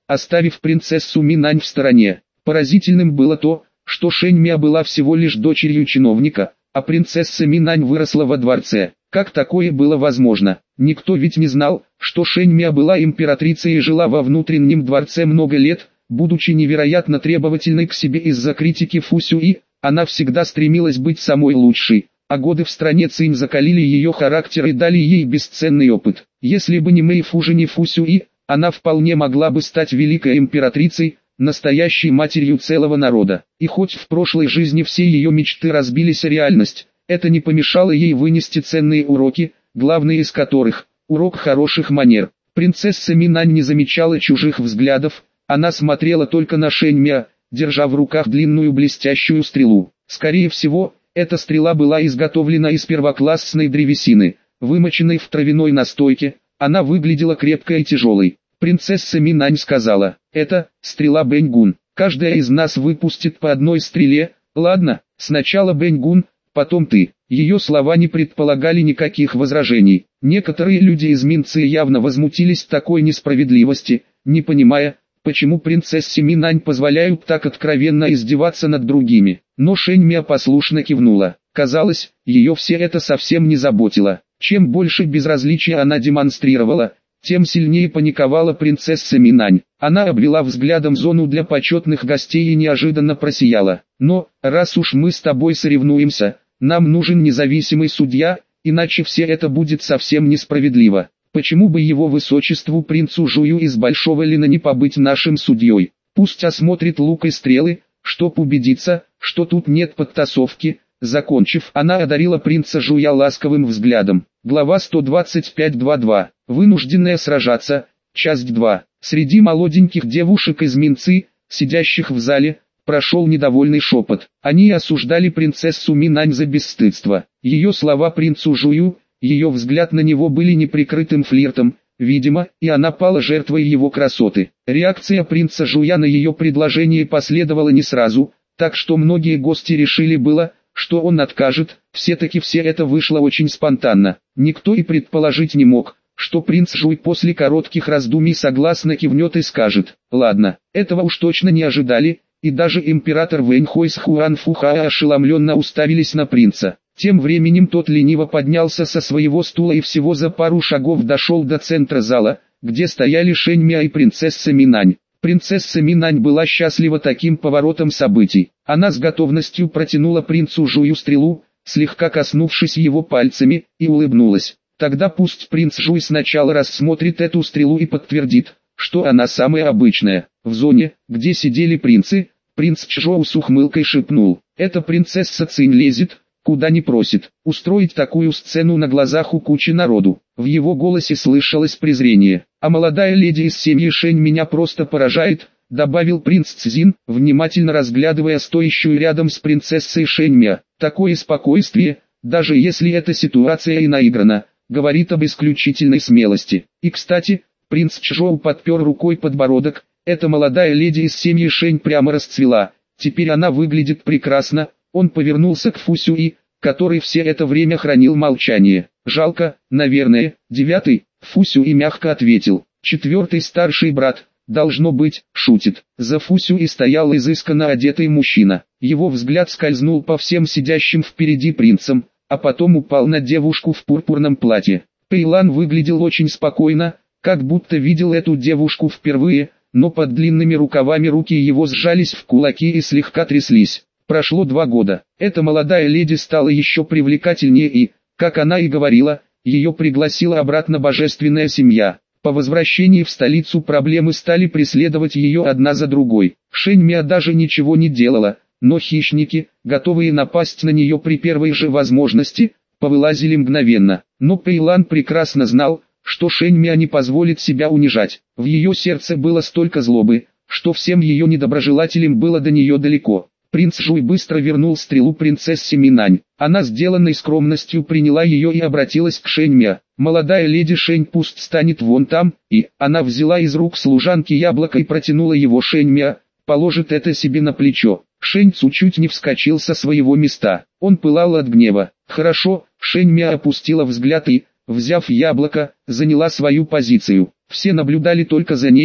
оставив принцессу Минань в стороне. Поразительным было то, что Шэнь Мя была всего лишь дочерью чиновника, а принцесса Минань выросла во дворце. Как такое было возможно? Никто ведь не знал, что Шэнь Мя была императрицей и жила во внутреннем дворце много лет, будучи невероятно требовательной к себе из-за критики Фу Сюи. Она всегда стремилась быть самой лучшей, а годы в стране Цинь закалили ее характер и дали ей бесценный опыт. Если бы не Мэй Фу же не Фу Сюи, она вполне могла бы стать великой императрицей, настоящей матерью целого народа. И хоть в прошлой жизни все ее мечты разбились о реальность, это не помешало ей вынести ценные уроки, главный из которых – урок хороших манер. Принцесса Минань не замечала чужих взглядов, она смотрела только на Шэнь Мя, держа в руках длинную блестящую стрелу. Скорее всего, эта стрела была изготовлена из первоклассной древесины, вымоченной в травяной настойке. Она выглядела крепкой и тяжелой. Принцесса Минань сказала: «Это стрела Бэньгун. Каждая из нас выпустит по одной стреле. Ладно, сначала Бэньгун, потом ты». Ее слова не предполагали никаких возражений. Некоторые люди из Минцы явно возмутились такой несправедливости, не понимая, почему принцессе Минань позволяют так откровенно издеваться над другими. Но Шэнь Мя послушно кивнула. Казалось, ее все это совсем не заботило. Чем больше безразличия она демонстрировала, тем сильнее паниковала принцесса Минань. Она обвела взглядом зону для почетных гостей и неожиданно просияла. «Но, раз уж мы с тобой соревнуемся, нам нужен независимый судья, иначе все это будет совсем несправедливо. Почему бы его высочеству принцу Жую из Большого Лина не побыть нашим судьей? Пусть осмотрит лук и стрелы, чтоб убедиться, что тут нет подтасовки». Закончив, она одарила принца Жуя ласковым взглядом. Глава сто двадцать пять два два. Вынужденная сражаться. Часть два. Среди молоденьких девушек из Минцы, сидящих в зале, прошел недовольный шепот. Они осуждали принцессу Минань за бесстыдство. Ее слова принцу Жую, ее взгляд на него были неприкрытым флиртом, видимо, и она пала жертвой его красоты. Реакция принца Жуя на ее предложение последовала не сразу, так что многие гости решили было, что он откажет. Все-таки все это вышло очень спонтанно. Никто и предположить не мог, что принц Жуй после коротких раздумий согласно кивнет и скажет: «Ладно». Этого уж точно не ожидали, и даже император Вэньхой с Хуан Фухао ошеломленно уставились на принца. Тем временем тот лениво поднялся со своего стула и всего за пару шагов дошел до центра зала, где стояли Шэнь Мя и принцесса Минань. Принцесса Минань была счастлива таким поворотом событий. Она с готовностью протянула принцу Жую стрелу, слегка коснувшись его пальцами, и улыбнулась. Тогда пусть принц Жуй сначала рассмотрит эту стрелу и подтвердит, что она самая обычная. В зоне, где сидели принцы, принц Чжоу с ухмылкой шепнул: «Эта принцесса Цинь лезет, куда не просит, устроить такую сцену на глазах у кучи народу». В его голосе слышалось презрение. «А молодая леди из семьи Шэнь меня просто поражает», — добавил принц Цзин, внимательно разглядывая стоящую рядом с принцессой Шэнь Мя. «Такое спокойствие, даже если эта ситуация и наиграна, говорит об исключительной смелости. И кстати», — принц Чжоу подпер рукой подбородок, «эта молодая леди из семьи Шэнь прямо расцвела, теперь она выглядит прекрасно». Он повернулся к Фу Сюи, который все это время хранил молчание. «Жалко, наверное». «Девятый», — Фу Сюи мягко ответил. «Четвертый старший брат, должно быть, шутит». За Фу Сюи стоял изысканно одетый мужчина. Его взгляд скользнул по всем сидящим впереди принцам, а потом упал на девушку в пурпурном платье. Пэйлан выглядел очень спокойно, как будто видел эту девушку впервые, но под длинными рукавами руки его сжались в кулаки и слегка тряслись. Прошло два года. Эта молодая леди стала еще привлекательнее и, как она и говорила, ее пригласила обратно божественная семья. По возвращении в столицу проблемы стали преследовать ее одна за другой. Шэнь Мя даже ничего не делала, но хищники, готовые напасть на нее при первой же возможности, повылазили мгновенно. Но Пэйлан прекрасно знал, что Шэнь Мя не позволит себя унижать. В ее сердце было столько злобы, что всем ее недоброжелателям было до нее далеко. Принц Жуй быстро вернул стрелу принцессе Минань. Она сделанной скромностью приняла ее и обратилась к Шэнь Мя. «Молодая леди Шэнь пусть станет вон там», и она взяла из рук служанки яблоко и протянула его Шэнь Мя, положит это себе на плечо. Шэнь Цу чуть не вскочил со своего места. Он пылал от гнева. «Хорошо», Шэнь Мя опустила взгляд и, взяв яблоко, заняла свою позицию. Все наблюдали только за ней,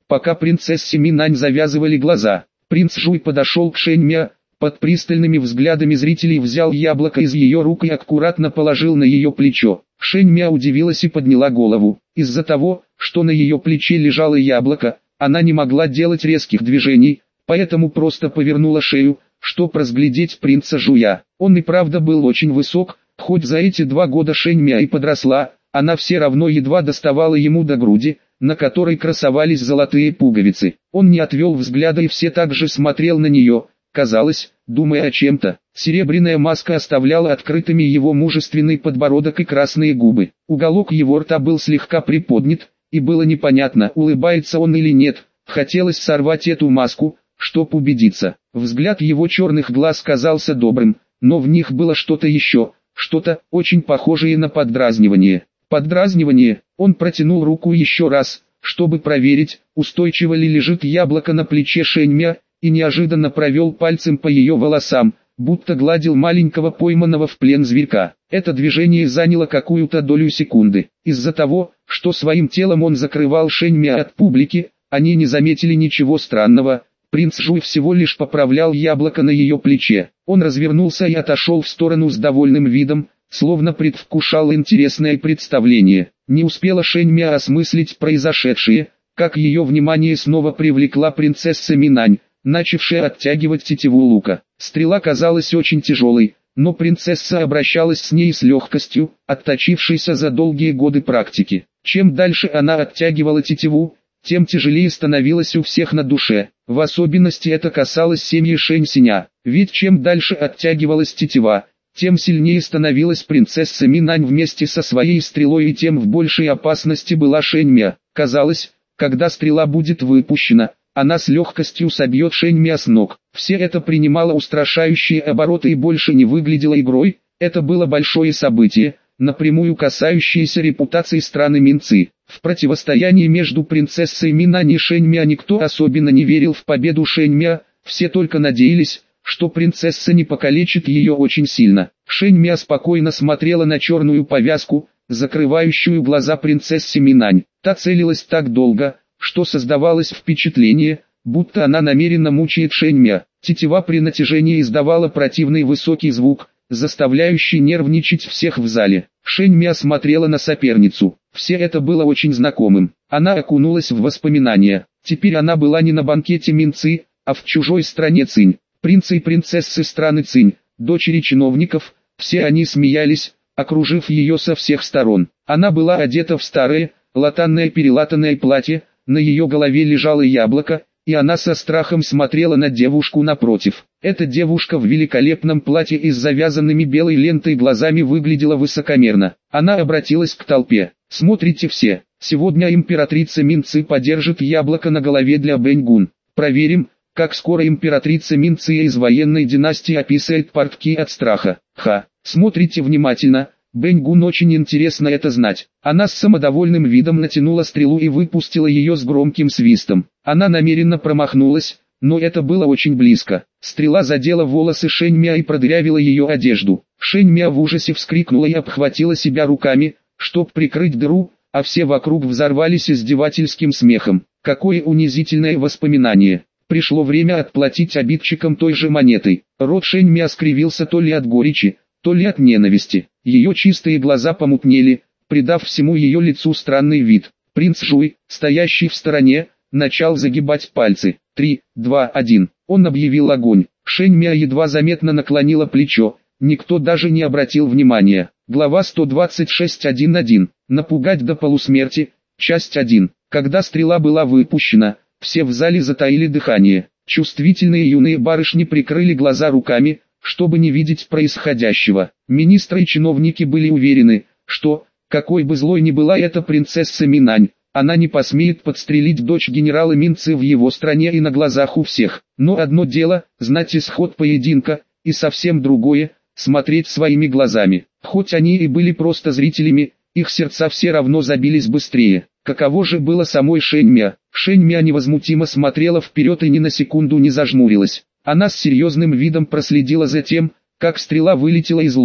пока принцессе Минань завязывали глаза. Принц Жуй подошел к Шэньмя, под пристальными взглядами зрителей взял яблоко из ее рук и аккуратно положил на ее плечо. Шэньмя удивилась и подняла голову. Из-за того, что на ее плече лежало яблоко, она не могла делать резких движений, поэтому просто повернула шею, чтобы разглядеть принца Жуя. Он и правда был очень высок, хоть за эти два года Шэньмя и подросла, она все равно едва доставала ему до груди, на которой красовались золотые пуговицы. Он не отвел взгляда и все так же смотрел на нее, казалось, думая о чем-то. Серебряная маска оставляла открытыми его мужественный подбородок и красные губы. Уголок его рта был слегка приподнят, и было непонятно, улыбается он или нет. Хотелось сорвать эту маску, чтоб убедиться. Взгляд его черных глаз казался добрым, но в них было что-то еще, что-то очень похожее на поддразнивание. Поддразнивание. Он протянул руку еще раз, чтобы проверить, устойчиво ли лежит яблоко на плече Шэньмя, и неожиданно провел пальцем по ее волосам, будто гладил маленького пойманного в плен зверька. Это движение заняло какую-то долю секунды. Из-за того, что своим телом он закрывал Шэньмя от публики, они не заметили ничего странного. Принц Жуй всего лишь поправлял яблоко на ее плече. Он развернулся и отошел в сторону с довольным видом, словно предвкушал интересное представление. Не успела Шэньмя осмыслить произошедшее, как ее внимание снова привлекла принцесса Минань, начавшая оттягивать тетиву лука. Стрела казалась очень тяжелой, но принцесса обращалась с ней с легкостью, отточившейся за долгие годы практики. Чем дальше она оттягивала тетиву, тем тяжелее становилось у всех на душе. В особенности это касалось семьи Шэньсиня, ведь чем дальше оттягивалась тетива, тем сильнее становилась принцесса Минань вместе со своей стрелой и тем в большей опасности была Шэньмя. Казалось, когда стрела будет выпущена, она с легкостью собьет Шэньмя с ног. Все это принимало устрашающие обороты и больше не выглядело игрой, это было большое событие, напрямую касающееся репутации страны Минцы. В противостоянии между принцессой Минань и Шэньмя никто особенно не верил в победу Шэньмя, все только надеялись, что принцесса не покалечит ее очень сильно. Шэньмя спокойно смотрела на черную повязку, закрывающую глаза принцессе Минань. Та целилась так долго, что создавалось впечатление, будто она намеренно мучает Шэньмя. Тетива при натяжении издавала противный высокий звук, заставляющий нервничать всех в зале. Шэньмя смотрела на соперницу. Все это было очень знакомым. Она окунулась в воспоминания. Теперь она была не на банкете Минцы, а в чужой стране Цинь. Принцы и принцессы страны Цинь, дочери чиновников, все они смеялись, окружив ее со всех сторон. Она была одета в старое, латанное-перелатанное платье, на ее голове лежало яблоко, и она со страхом смотрела на девушку напротив. Эта девушка в великолепном платье и с завязанными белой лентой глазами выглядела высокомерно. Она обратилась к толпе. «Смотрите все, сегодня императрица Минцы подержит яблоко на голове для Бэньгун. Проверим, как скоро императрица Минцы из военной династии описывает портки от страха. Ха, смотрите внимательно, Бэньгун очень интересно это знать». Она с самодовольным видом натянула стрелу и выпустила ее с громким свистом. Она намеренно промахнулась, но это было очень близко. Стрела задела волосы Шэньмя и продырявила ее одежду. Шэньмя в ужасе вскрикнула и обхватила себя руками, чтоб прикрыть дыру, а все вокруг взорвались издевательским смехом. Какое унизительное воспоминание. Пришло время отплатить обидчикам той же монетой. Рот Шэньмя скривился то ли от горечи, то ли от ненависти. Ее чистые глаза помутнели, придав всему ее лицу странный вид. Принц Жуй, стоящий в стороне, начал загибать пальцы. Три, два, один. Он объявил огонь. Шэньмя едва заметно наклонила плечо. Никто даже не обратил внимания. Глава сто двадцать шесть точка один точка один. Напугать до полусмерти. Часть один. Когда стрела была выпущена, все в зале затаили дыхание. Чувствительные юные барышни прикрыли глаза руками, чтобы не видеть происходящего. Министры и чиновники были уверены, что, какой бы злой ни была эта принцесса Минань, она не посмеет подстрелить дочь генерала Минцы в его стране и на глазах у всех. Но одно дело – знать исход поединка, и совсем другое – смотреть своими глазами. Хоть они и были просто зрителями, их сердца все равно забились быстрее. Каково же было самой Шэньмя? Шэньмя невозмутимо смотрела вперед и ни на секунду не зажмурилась. Она с серьезным видом проследила за тем, как стрела вылетела из лука.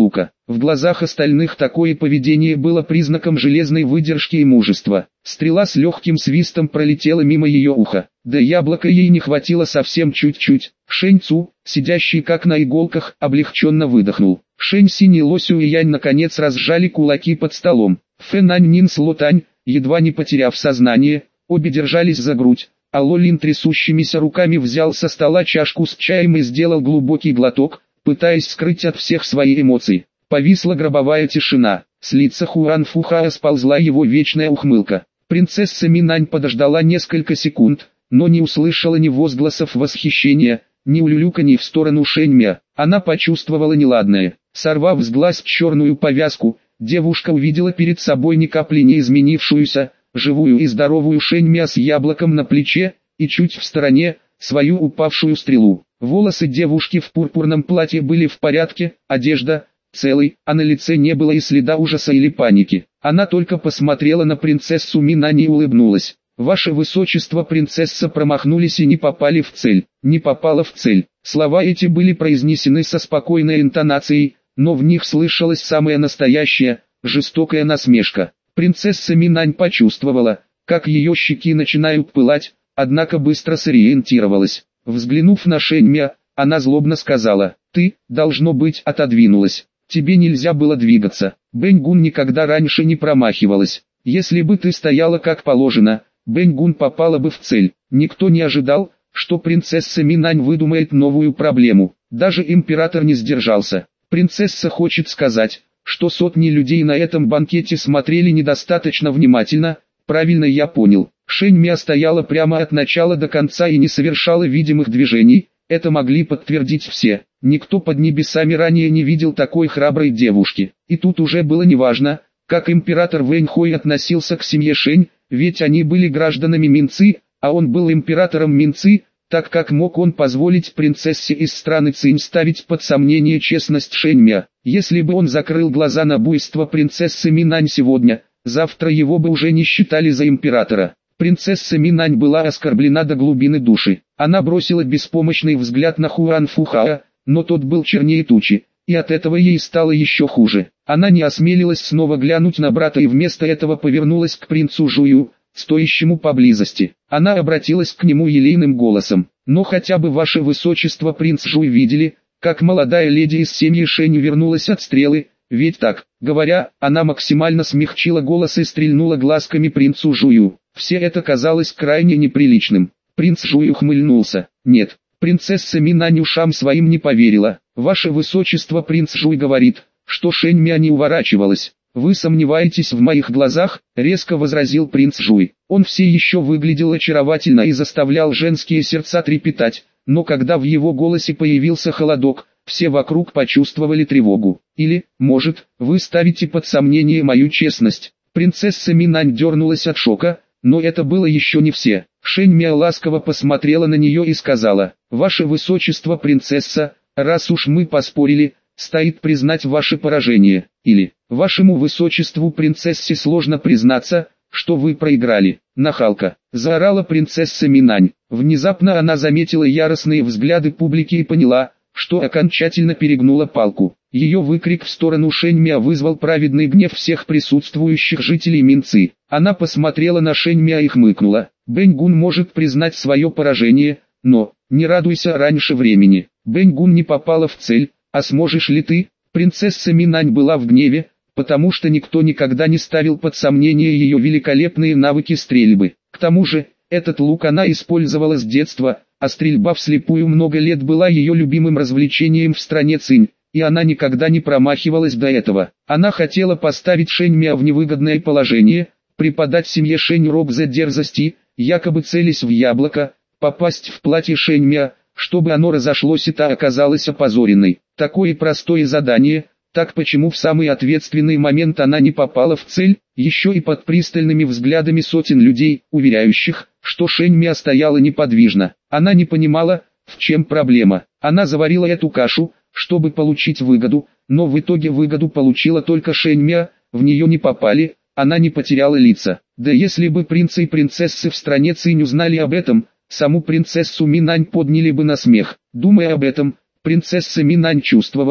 В глазах остальных такое поведение было признаком железной выдержки и мужества. Стрела с легким свистом пролетела мимо ее уха. Да яблока ей не хватило совсем чуть-чуть. Шэнь Цу, сидящий как на иголках, облегченно выдохнул. Шэнь Синь и Ло Сюэянь наконец разжали кулаки под столом. Фэнань Нин с Ло Тань, едва не потеряв сознание, обе держались за грудь, а Ло Лин трясущимися руками взял со стола чашку с чаем и сделал глубокий глоток, пытаясь скрыть от всех свои эмоции. Повисла гробовая тишина. С лица Хуан Фухаа сползла его вечная ухмылка. Принцесса Минань подождала несколько секунд, но не услышала ни возгласов восхищения, ни улюлюканий в сторону Шэньмя. Она почувствовала неладное. Сорвав с глаз черную повязку, девушка увидела перед собой ни капли не изменившуюся, живую и здоровую Шэньмя с яблоком на плече, и чуть в стороне, свою упавшую стрелу. Волосы девушки в пурпурном платье были в порядке, одежда целый, а на лице не было и следа ужаса или паники. Она только посмотрела на принцессу Минань и улыбнулась. «Ваше высочество, принцесса, промахнулись и не попали в цель». Не попала в цель. Слова эти были произнесены со спокойной интонацией, но в них слышалась самая настоящая, жестокая насмешка. Принцесса Минань почувствовала, как ее щеки начинают пылать, однако быстро сориентировалась. Взглянув на Шэньмя, она злобно сказала: «Ты, должно быть, отодвинулась. Тебе нельзя было двигаться». Бэнь-гун никогда раньше не промахивалась. Если бы ты стояла как положено, Бэнь-гун попала бы в цель. Никто не ожидал, что принцесса Минань выдумает новую проблему. Даже император не сдержался. Принцесса хочет сказать, что сотни людей на этом банкете смотрели недостаточно внимательно. Правильно я понял. Шэньмя стояла прямо от начала до конца и не совершала видимых движений. Это могли подтвердить все. Никто под небесами ранее не видел такой храброй девушки. И тут уже было неважно, как император Вэньхой относился к семье Шэнь, ведь они были гражданами Минцы, а он был императором Минцы, так как мог он позволить принцессе из страны Цинь ставить под сомнение честность Шэньмя. Если бы он закрыл глаза на буйство принцессы Минань сегодня, завтра его бы уже не считали за императора. Принцесса Минань была оскорблена до глубины души. Она бросила беспомощный взгляд на Хуан Фухаа, но тот был чернее тучи, и от этого ей стало еще хуже. Она не осмелилась снова глянуть на брата и вместо этого повернулась к принцу Жую, стоящему поблизости. Она обратилась к нему елейным голосом: «Но хотя бы ваше высочество, принц Жуй, видели, как молодая леди из семьи Шэнь вернулась от стрелы, ведь так?» Говоря, она максимально смягчила голос и стрельнула глазками принцу Жую. Все это казалось крайне неприличным. Принц Жуй ухмыльнулся. «Нет». Принцесса Минань ушам своим не поверила. «Ваше высочество, принц Жуй говорит, что Шэньмя не уворачивалась». «Вы сомневаетесь в моих глазах?» — резко возразил принц Жуй. Он все еще выглядел очаровательно и заставлял женские сердца трепетать, но когда в его голосе появился холодок, все вокруг почувствовали тревогу. «Или, может, вы ставите под сомнение мою честность?» Принцесса Минань дернулась от шока, но это было еще не все. Шэньмя ласково посмотрела на нее и сказала: «Ваше высочество, принцесса, раз уж мы поспорили, стоит признать ваше поражение. Или, вашему высочеству, принцессе, сложно признаться, что вы проиграли». «Нахалка!» — заорала принцесса Минань. Внезапно она заметила яростные взгляды публики и поняла, что окончательно перегнула палку. Ее выкрик в сторону Шэньмя вызвал праведный гнев всех присутствующих жителей Минцы. Она посмотрела на Шэньмя и хмыкнула. «Бэнь-гун может признать свое поражение, но, не радуйся раньше времени. Бэнь-гун не попала в цель, а сможешь ли ты?» Принцесса Минань была в гневе, потому что никто никогда не ставил под сомнение ее великолепные навыки стрельбы. К тому же, этот лук она использовала с детства, а стрельба вслепую много лет была ее любимым развлечением в стране Цинь, и она никогда не промахивалась до этого. Она хотела поставить Шэньмя в невыгодное положение, преподать семье Шэнь урок за дерзости, якобы целясь в яблоко, попасть в платье Шэньмя, чтобы оно разошлось и та оказалась опозоренной. Такое простое задание, так почему в самый ответственный момент она не попала в цель, еще и под пристальными взглядами сотен людей, уверяющих, что Шэньмя стояла неподвижно. Она не понимала, в чем проблема. Она заварила эту кашу, чтобы получить выгоду, но в итоге выгоду получила только Шэньмя, в нее не попали, она не потеряла лица. Да если бы принцы и принцессы в стране Цинь узнали об этом, саму принцессу Минань подняли бы на смех. Думая об этом, принцесса Минань чувствовала,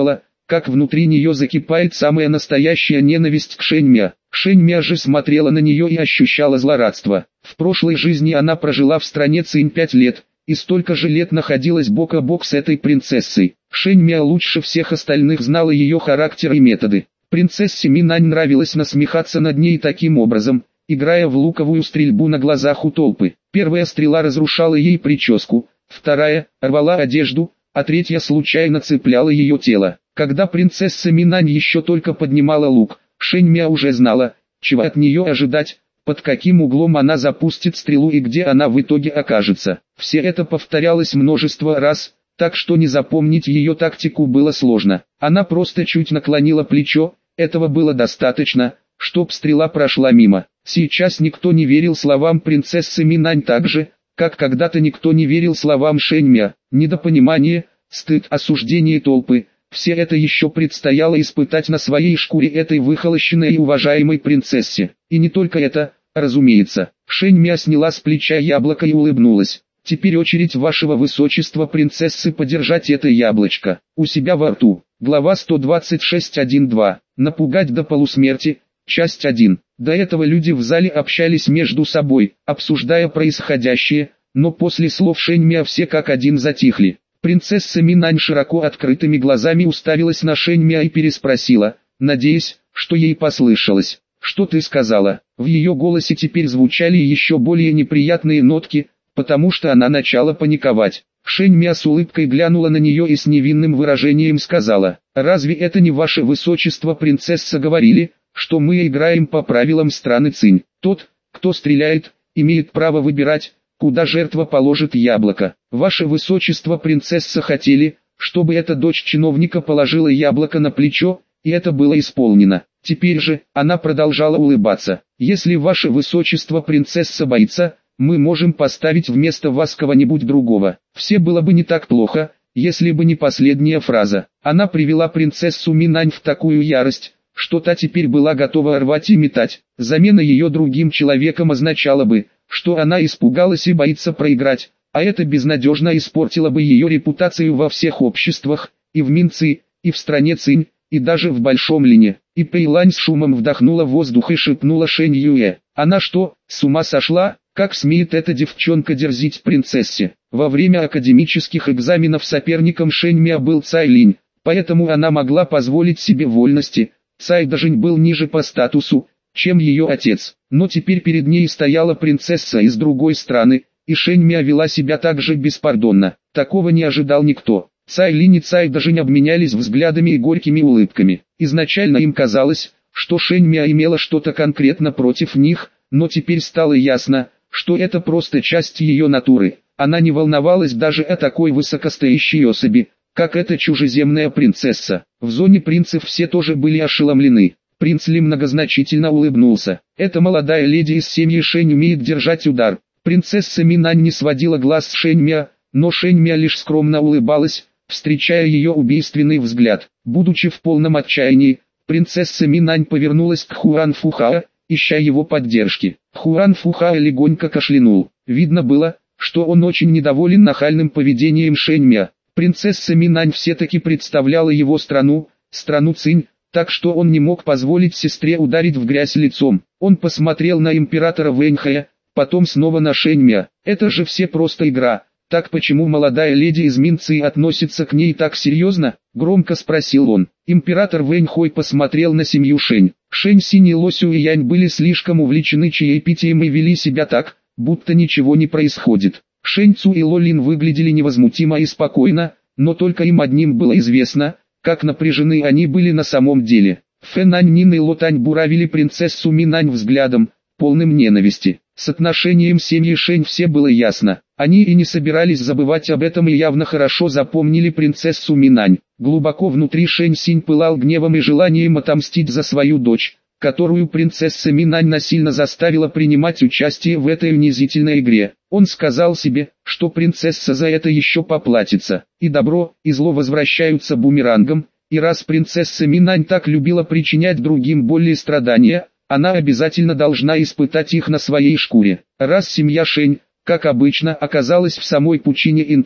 как внутри нее закипает самая настоящая ненависть к Шэньмя. Шэньмя же смотрела на нее и ощущала злорадство. В прошлой жизни она прожила в стране Цинь пять лет, и столько же лет находилась бок о бок с этой принцессой. Шэньмя лучше всех остальных знала ее характер и методы. Принцессе Минань нравилось насмехаться над ней таким образом, играя в луковую стрельбу на глазах у толпы. Первая стрела разрушала ей прическу, вторая – рвала одежду, а третья случайно цепляла ее тело. Когда принцесса Минань еще только поднимала лук, Шэньмя уже знала, чего от нее ожидать, под каким углом она запустит стрелу и где она в итоге окажется. Все это повторялось множество раз, так что не запомнить ее тактику было сложно. Она просто чуть наклонила плечо, этого было достаточно, чтоб стрела прошла мимо. Сейчас никто не верил словам принцессы Минань так же, как когда-то никто не верил словам Шэньмя. Недопонимание, стыд, осуждение толпы – все это еще предстояло испытать на своей шкуре этой выхолощенной и уважаемой принцессе. И не только это, разумеется. Шэньмя сняла с плеча яблоко и улыбнулась. Теперь очередь вашего высочества принцессы подержать это яблочко у себя во рту. Глава сто двадцать шесть точка один точка два. Напугать до полусмерти. Часть один. До этого люди в зале общались между собой, обсуждая происходящее, но после слов Шэньмя все как один затихли. Принцесса Минань широко открытыми глазами уставилась на Шэньмя и переспросила, надеясь, что ей послышалось. «Что ты сказала?» В ее голосе теперь звучали еще более неприятные нотки, потому что она начала паниковать. Шэньмя с улыбкой глянула на нее и с невинным выражением сказала, «Разве это не ваше высочество принцесса говорили, что мы играем по правилам страны Цинь? Тот, кто стреляет, имеет право выбирать, куда жертва положит яблоко. Ваше высочество принцесса хотели, чтобы эта дочь чиновника положила яблоко на плечо, и это было исполнено. Теперь же, она продолжала улыбаться. Если ваше высочество принцесса боится, мы можем поставить вместо вас кого-нибудь другого. Все было бы не так плохо, если бы не последняя фраза. Она привела принцессу Минань в такую ярость, что та теперь была готова рвать и метать. Замена ее другим человеком означала бы, что она испугалась и боится проиграть, а это безнадежно испортило бы ее репутацию во всех обществах, и в Минци, и в стране Цинь, и даже в Большом Лине. И Пэйлань с шумом вдохнула воздух и шепнула Шэнь Юэ. Она что, с ума сошла? Как смеет эта девчонка дерзить принцессе? Во время академических экзаменов соперником Шэньмя был Цай Линь, поэтому она могла позволить себе вольности. Цай Дажинь был ниже по статусу, чем ее отец, но теперь перед ней стояла принцесса из другой страны, и Шэньмя вела себя так же беспардонно. Такого не ожидал никто. Цай Линь и Цай Дажинь обменялись взглядами и горькими улыбками. Изначально им казалось, что Шэньмя имела что-то конкретно против них, но теперь стало ясно, что это просто часть ее натуры. Она не волновалась даже о такой высокостоящей особи, как эта чужеземная принцесса. В зоне принцев все тоже были ошеломлены. Принц Ли многозначительно улыбнулся. Эта молодая леди из семьи Шэнь умеет держать удар. Принцесса Минань не сводила глаз с Шэньмя, но Шэньмя лишь скромно улыбалась, встречая ее убийственный взгляд. Будучи в полном отчаянии, принцесса Минань повернулась к Хуан Фухао, ища его поддержки. Хуан Фухао легонько кашлянул. Видно было, что он очень недоволен нахальным поведением Шэньмя. Принцесса Минань все-таки представляла его страну, страну Цинь, так что он не мог позволить сестре ударить в грязь лицом. Он посмотрел на императора Вэньхая, потом снова на Шэньмя. Это же все просто игра. Так почему молодая леди из Минци относится к ней так серьезно? Громко спросил он. Император Вэньхой посмотрел на семью Шэнь. Шэнь Синь и Ло Сюэянь были слишком увлечены чаепитием и вели себя так, будто ничего не происходит. Шэнь Цу и Ло Лин выглядели невозмутимо и спокойно, но только им одним было известно, как напряжены они были на самом деле. Фэнань Нин и Ло Тань буравили принцессу Минань взглядом, полным ненависти. С отношением семьи Шэнь все было ясно. Они и не собирались забывать об этом и явно хорошо запомнили принцессу Минань. Глубоко внутри Шэнь Синь пылал гневом и желанием отомстить за свою дочь, которую принцесса Минань насильно заставила принимать участие в этой унизительной игре. Он сказал себе, что принцесса за это еще поплатится. И добро, и зло возвращаются бумерангом, и раз принцесса Минань так любила причинять другим боль и страдания, она обязательно должна испытать их на своей шкуре. Раз семья Шэнь, как обычно, оказалась в самой пучине интриг,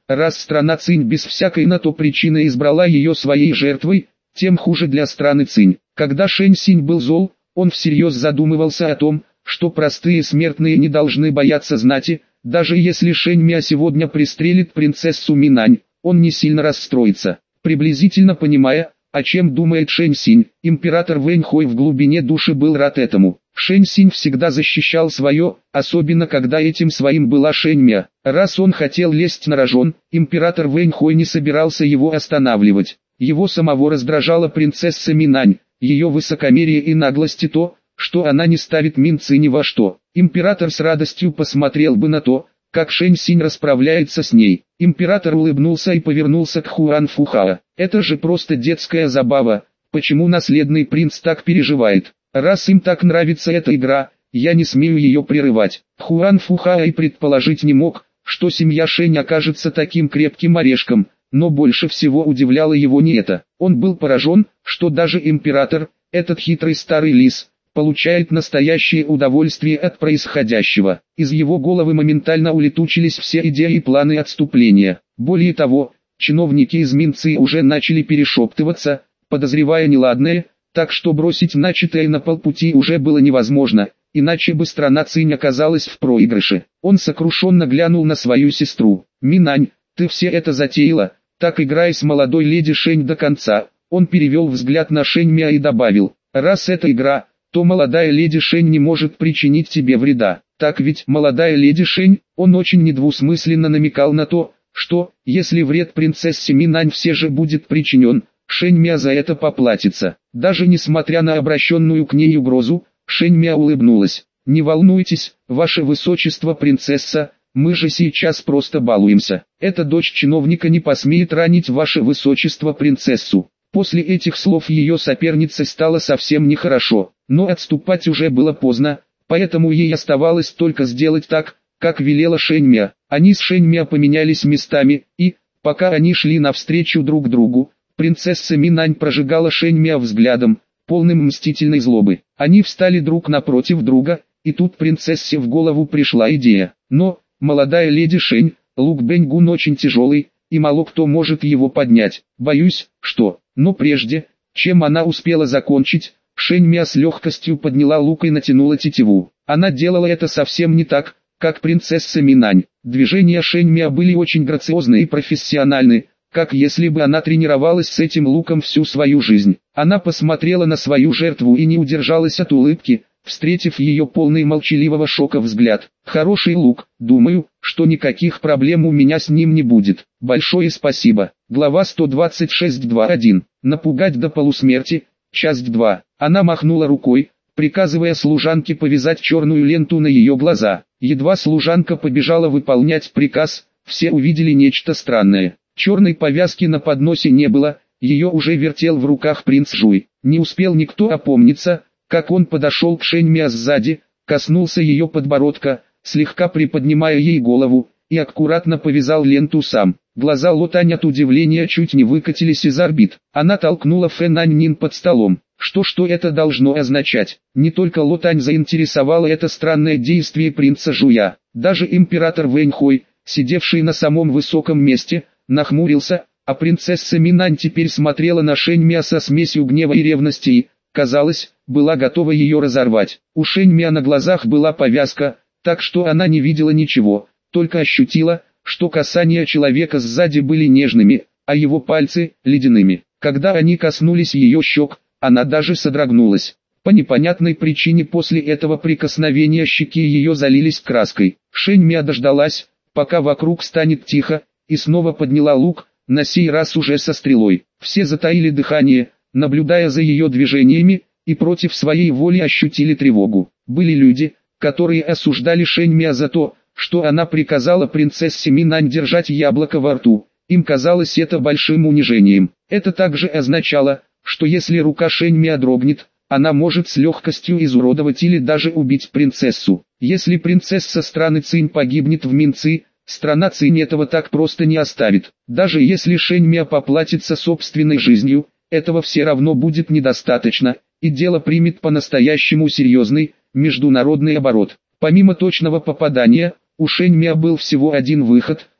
раз страна Цинь без всякой на то причины избрала ее своей жертвой, тем хуже для страны Цинь. Когда Шэнь Синь был зол, он всерьез задумывался о том, что простые смертные не должны бояться знати. Даже если Шэнь Мя сегодня пристрелит принцессу Минань, он не сильно расстроится. Приблизительно понимая, о чем думает Шэнь Синь, император Вэнь Хой в глубине души был рад этому. Шэнь Синь всегда защищал свое, особенно когда этим своим была Шэнь Мя. Раз он хотел лезть на рожон, император Вэнь Хой не собирался его останавливать. Его самого раздражала принцесса Минань, ее высокомерие и наглость и то, что она не ставит Минцы ни во что. Император с радостью посмотрел бы на то, как Шэнь Синь расправляется с ней. Император улыбнулся и повернулся к Хуан Фухао. Это же просто детская забава, почему наследный принц так переживает? Раз им так нравится эта игра, я не смею ее прерывать. Хуан Фухао и предположить не мог, что семья Шэнь окажется таким крепким орешком, но больше всего удивляло его не это. Он был поражен, что даже император, этот хитрый старый лис, получает настоящее удовольствие от происходящего. Из его головы моментально улетучились все идеи и планы отступления. Более того, чиновники из Минцы уже начали перешептываться, подозревая неладное, так что бросить начатое на полпути уже было невозможно, иначе бы страна Цинь оказалась в проигрыше. Он сокрушенно глянул на свою сестру. «Минань, ты все это затеяла, так играй с молодой леди Шэнь до конца». Он перевел взгляд на Шэнь Мя и добавил: «Раз это игра, то молодая леди Шэнь не может причинить тебе вреда. Так ведь, молодая леди Шэнь?» Он очень недвусмысленно намекал на то, что, если вред принцессе Минань все же будет причинен, Шэнь Мя за это поплатится. Даже несмотря на обращенную к ней угрозу, Шэнь Мя улыбнулась. «Не волнуйтесь, ваше высочество принцесса, мы же сейчас просто балуемся. Эта дочь чиновника не посмеет ранить ваше высочество принцессу». После этих слов ее сопернице стало совсем нехорошо, но отступать уже было поздно, поэтому ей оставалось только сделать так, как велела Шэнь Мя. Они с Шэнь Мя поменялись местами, и, пока они шли навстречу друг другу, принцесса Минань прожигала Шэнь Мя взглядом, полным мстительной злобы. Они встали друг напротив друга, и тут принцессе в голову пришла идея. Но, молодая леди Шэнь, лук Бэньгун очень тяжелый, и мало кто может его поднять. Боюсь, что... Но прежде, чем она успела закончить, Шэнь Мя с легкостью подняла лук и натянула тетиву. Она делала это совсем не так, как принцесса Минань. Движения Шэнь Мя были очень грациозны и профессиональны, как если бы она тренировалась с этим луком всю свою жизнь. Она посмотрела на свою жертву и не удержалась от улыбки, встретив ее полный молчаливого шока взгляд. «Хороший лук, думаю, что никаких проблем у меня с ним не будет. Большое спасибо». Глава сто двадцать шесть два один. Напугать до полусмерти. Часть два. Она махнула рукой, приказывая служанке повязать черную ленту на ее глаза. Едва служанка побежала выполнять приказ, все увидели нечто странное. Черной повязки на подносе не было, ее уже вертел в руках принц Жуй. Не успел никто опомниться, как он подошел к Шэнь Мя сзади, коснулся ее подбородка, слегка приподнимая ей голову, и аккуратно повязал ленту сам. Глаза Лотань от удивления чуть не выкатились из орбит. Она толкнула Фэн Наньнин под столом. Что что это должно означать? Не только Лотань заинтересовало это странное действие принца Жуя. Даже император Вэнь Хой, сидевший на самом высоком месте, нахмурился, а принцесса Минань теперь смотрела на Шэнь Мя со смесью гнева и ревности и, казалось, была готова ее разорвать. У Шэнь Мя на глазах была повязка, так что она не видела ничего, только ощутила, что касания человека сзади были нежными, а его пальцы – ледяными. Когда они коснулись ее щек, она даже содрогнулась. По непонятной причине после этого прикосновения щеки ее залились краской. Шэнь Мя дождалась, пока вокруг станет тихо, и снова подняла лук, на сей раз уже со стрелой. Все затаили дыхание, наблюдая за ее движениями, и против своей воли ощутили тревогу. Были люди, которые осуждали Шэнь Мя за то, что она приказала принцессе Минань держать яблоко во рту. Им казалось это большим унижением. Это также означало, что если рука Шэнь Мя дрогнет, она может с легкостью изуродовать или даже убить принцессу. Если принцесса страны Цинь погибнет в Минцы, страна Цинь этого так просто не оставит. Даже если Шэнь Мя поплатится собственной жизнью, этого все равно будет недостаточно, и дело примет по-настоящему серьезный, международный оборот. Помимо точного попадания, у Шэнь Мя был всего один выход,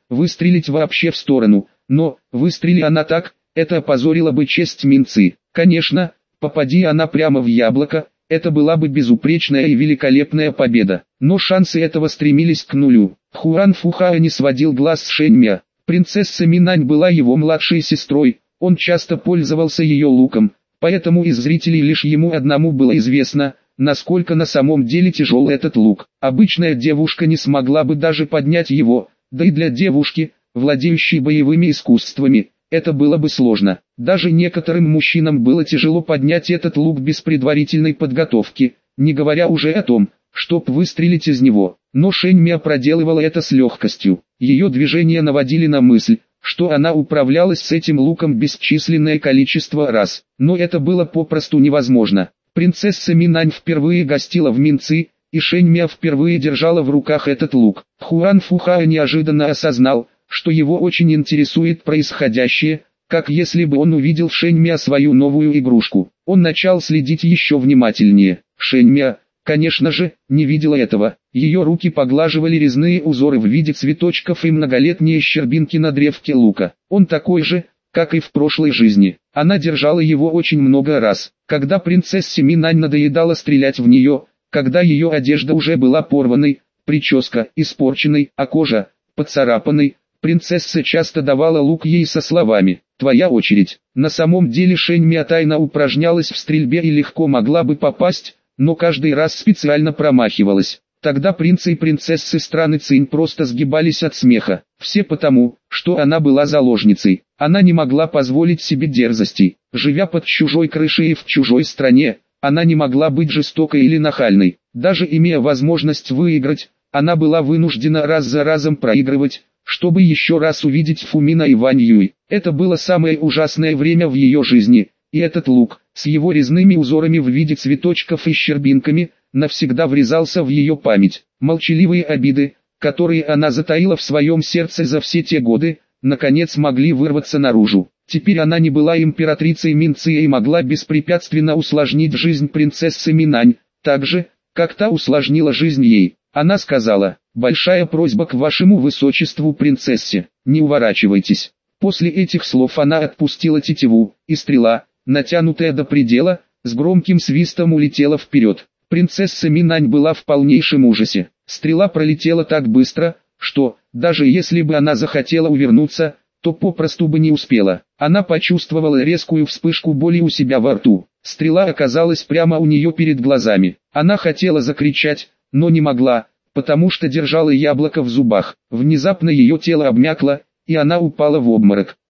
выстрелить вообще в сторону, но, выстрели она так, это опозорило бы честь Минцы. Конечно, попади она прямо в яблоко, это была бы безупречная и великолепная победа. Но шансы этого стремились к нулю. Хуан Фухао не сводил глаз с Шэньмя. Принцесса Минань была его младшей сестрой, он часто пользовался ее луком, поэтому из зрителей лишь ему одному было известно, насколько на самом деле тяжел этот лук. Обычная девушка не смогла бы даже поднять его, да и для девушки, владеющей боевыми искусствами, это было бы сложно. Даже некоторым мужчинам было тяжело поднять этот лук без предварительной подготовки, не говоря уже о том, чтоб выстрелить из него. Но Шэньмя проделывала это с легкостью. Ее движения наводили на мысль, что она управлялась с этим луком бесчисленное количество раз. Но это было попросту невозможно. Принцесса Минань впервые гостила в Минцы, и Шэньмя впервые держала в руках этот лук. Хуан Фухао неожиданно осознал, что его очень интересует происходящее, как если бы он увидел в Шэньмя свою новую игрушку. Он начал следить еще внимательнее. Шэньмя, конечно же, не видела этого. Ее руки поглаживали резные узоры в виде цветочков и многолетние щербинки на древке лука. Он такой же, как и в прошлой жизни. Она держала его очень много раз. Когда принцессе Минань надоедало стрелять в нее, когда ее одежда уже была порванной, прическа испорченной, а кожа поцарапанной, принцесса часто давала лук ей со словами «Твоя очередь». На самом деле Шэньмя тайно упражнялась в стрельбе и легко могла бы попасть, но каждый раз специально промахивалась. Тогда принцы и принцессы страны Цинь просто сгибались от смеха. Все потому, что она была заложницей. Она не могла позволить себе дерзостей. Живя под чужой крышей и в чужой стране, она не могла быть жестокой или нахальной. Даже имея возможность выиграть, она была вынуждена раз за разом проигрывать, чтобы еще раз увидеть Фумина и Вань Юй. Это было самое ужасное время в ее жизни, и этот лук, с его резными узорами в виде цветочков и щербинками, навсегда врезался в ее память. Молчаливые обиды, которые она затаила в своем сердце за все те годы, наконец могли вырваться наружу. Теперь она не была императрицей Минцы и могла беспрепятственно усложнить жизнь принцессы Минань, так же, как та усложнила жизнь ей. Она сказала: «Большая просьба к вашему высочеству принцессе, не уворачивайтесь». После этих слов она отпустила тетиву, и стрела, натянутая до предела, с громким свистом улетела вперед. Принцесса Минань была в полнейшем ужасе. Стрела пролетела так быстро, что, даже если бы она захотела увернуться, то попросту бы не успела. Она почувствовала резкую вспышку боли у себя во рту. Стрела оказалась прямо у нее перед глазами. Она хотела закричать, но не могла, потому что держала яблоко в зубах. Внезапно ее тело обмякло, и она упала в обморок.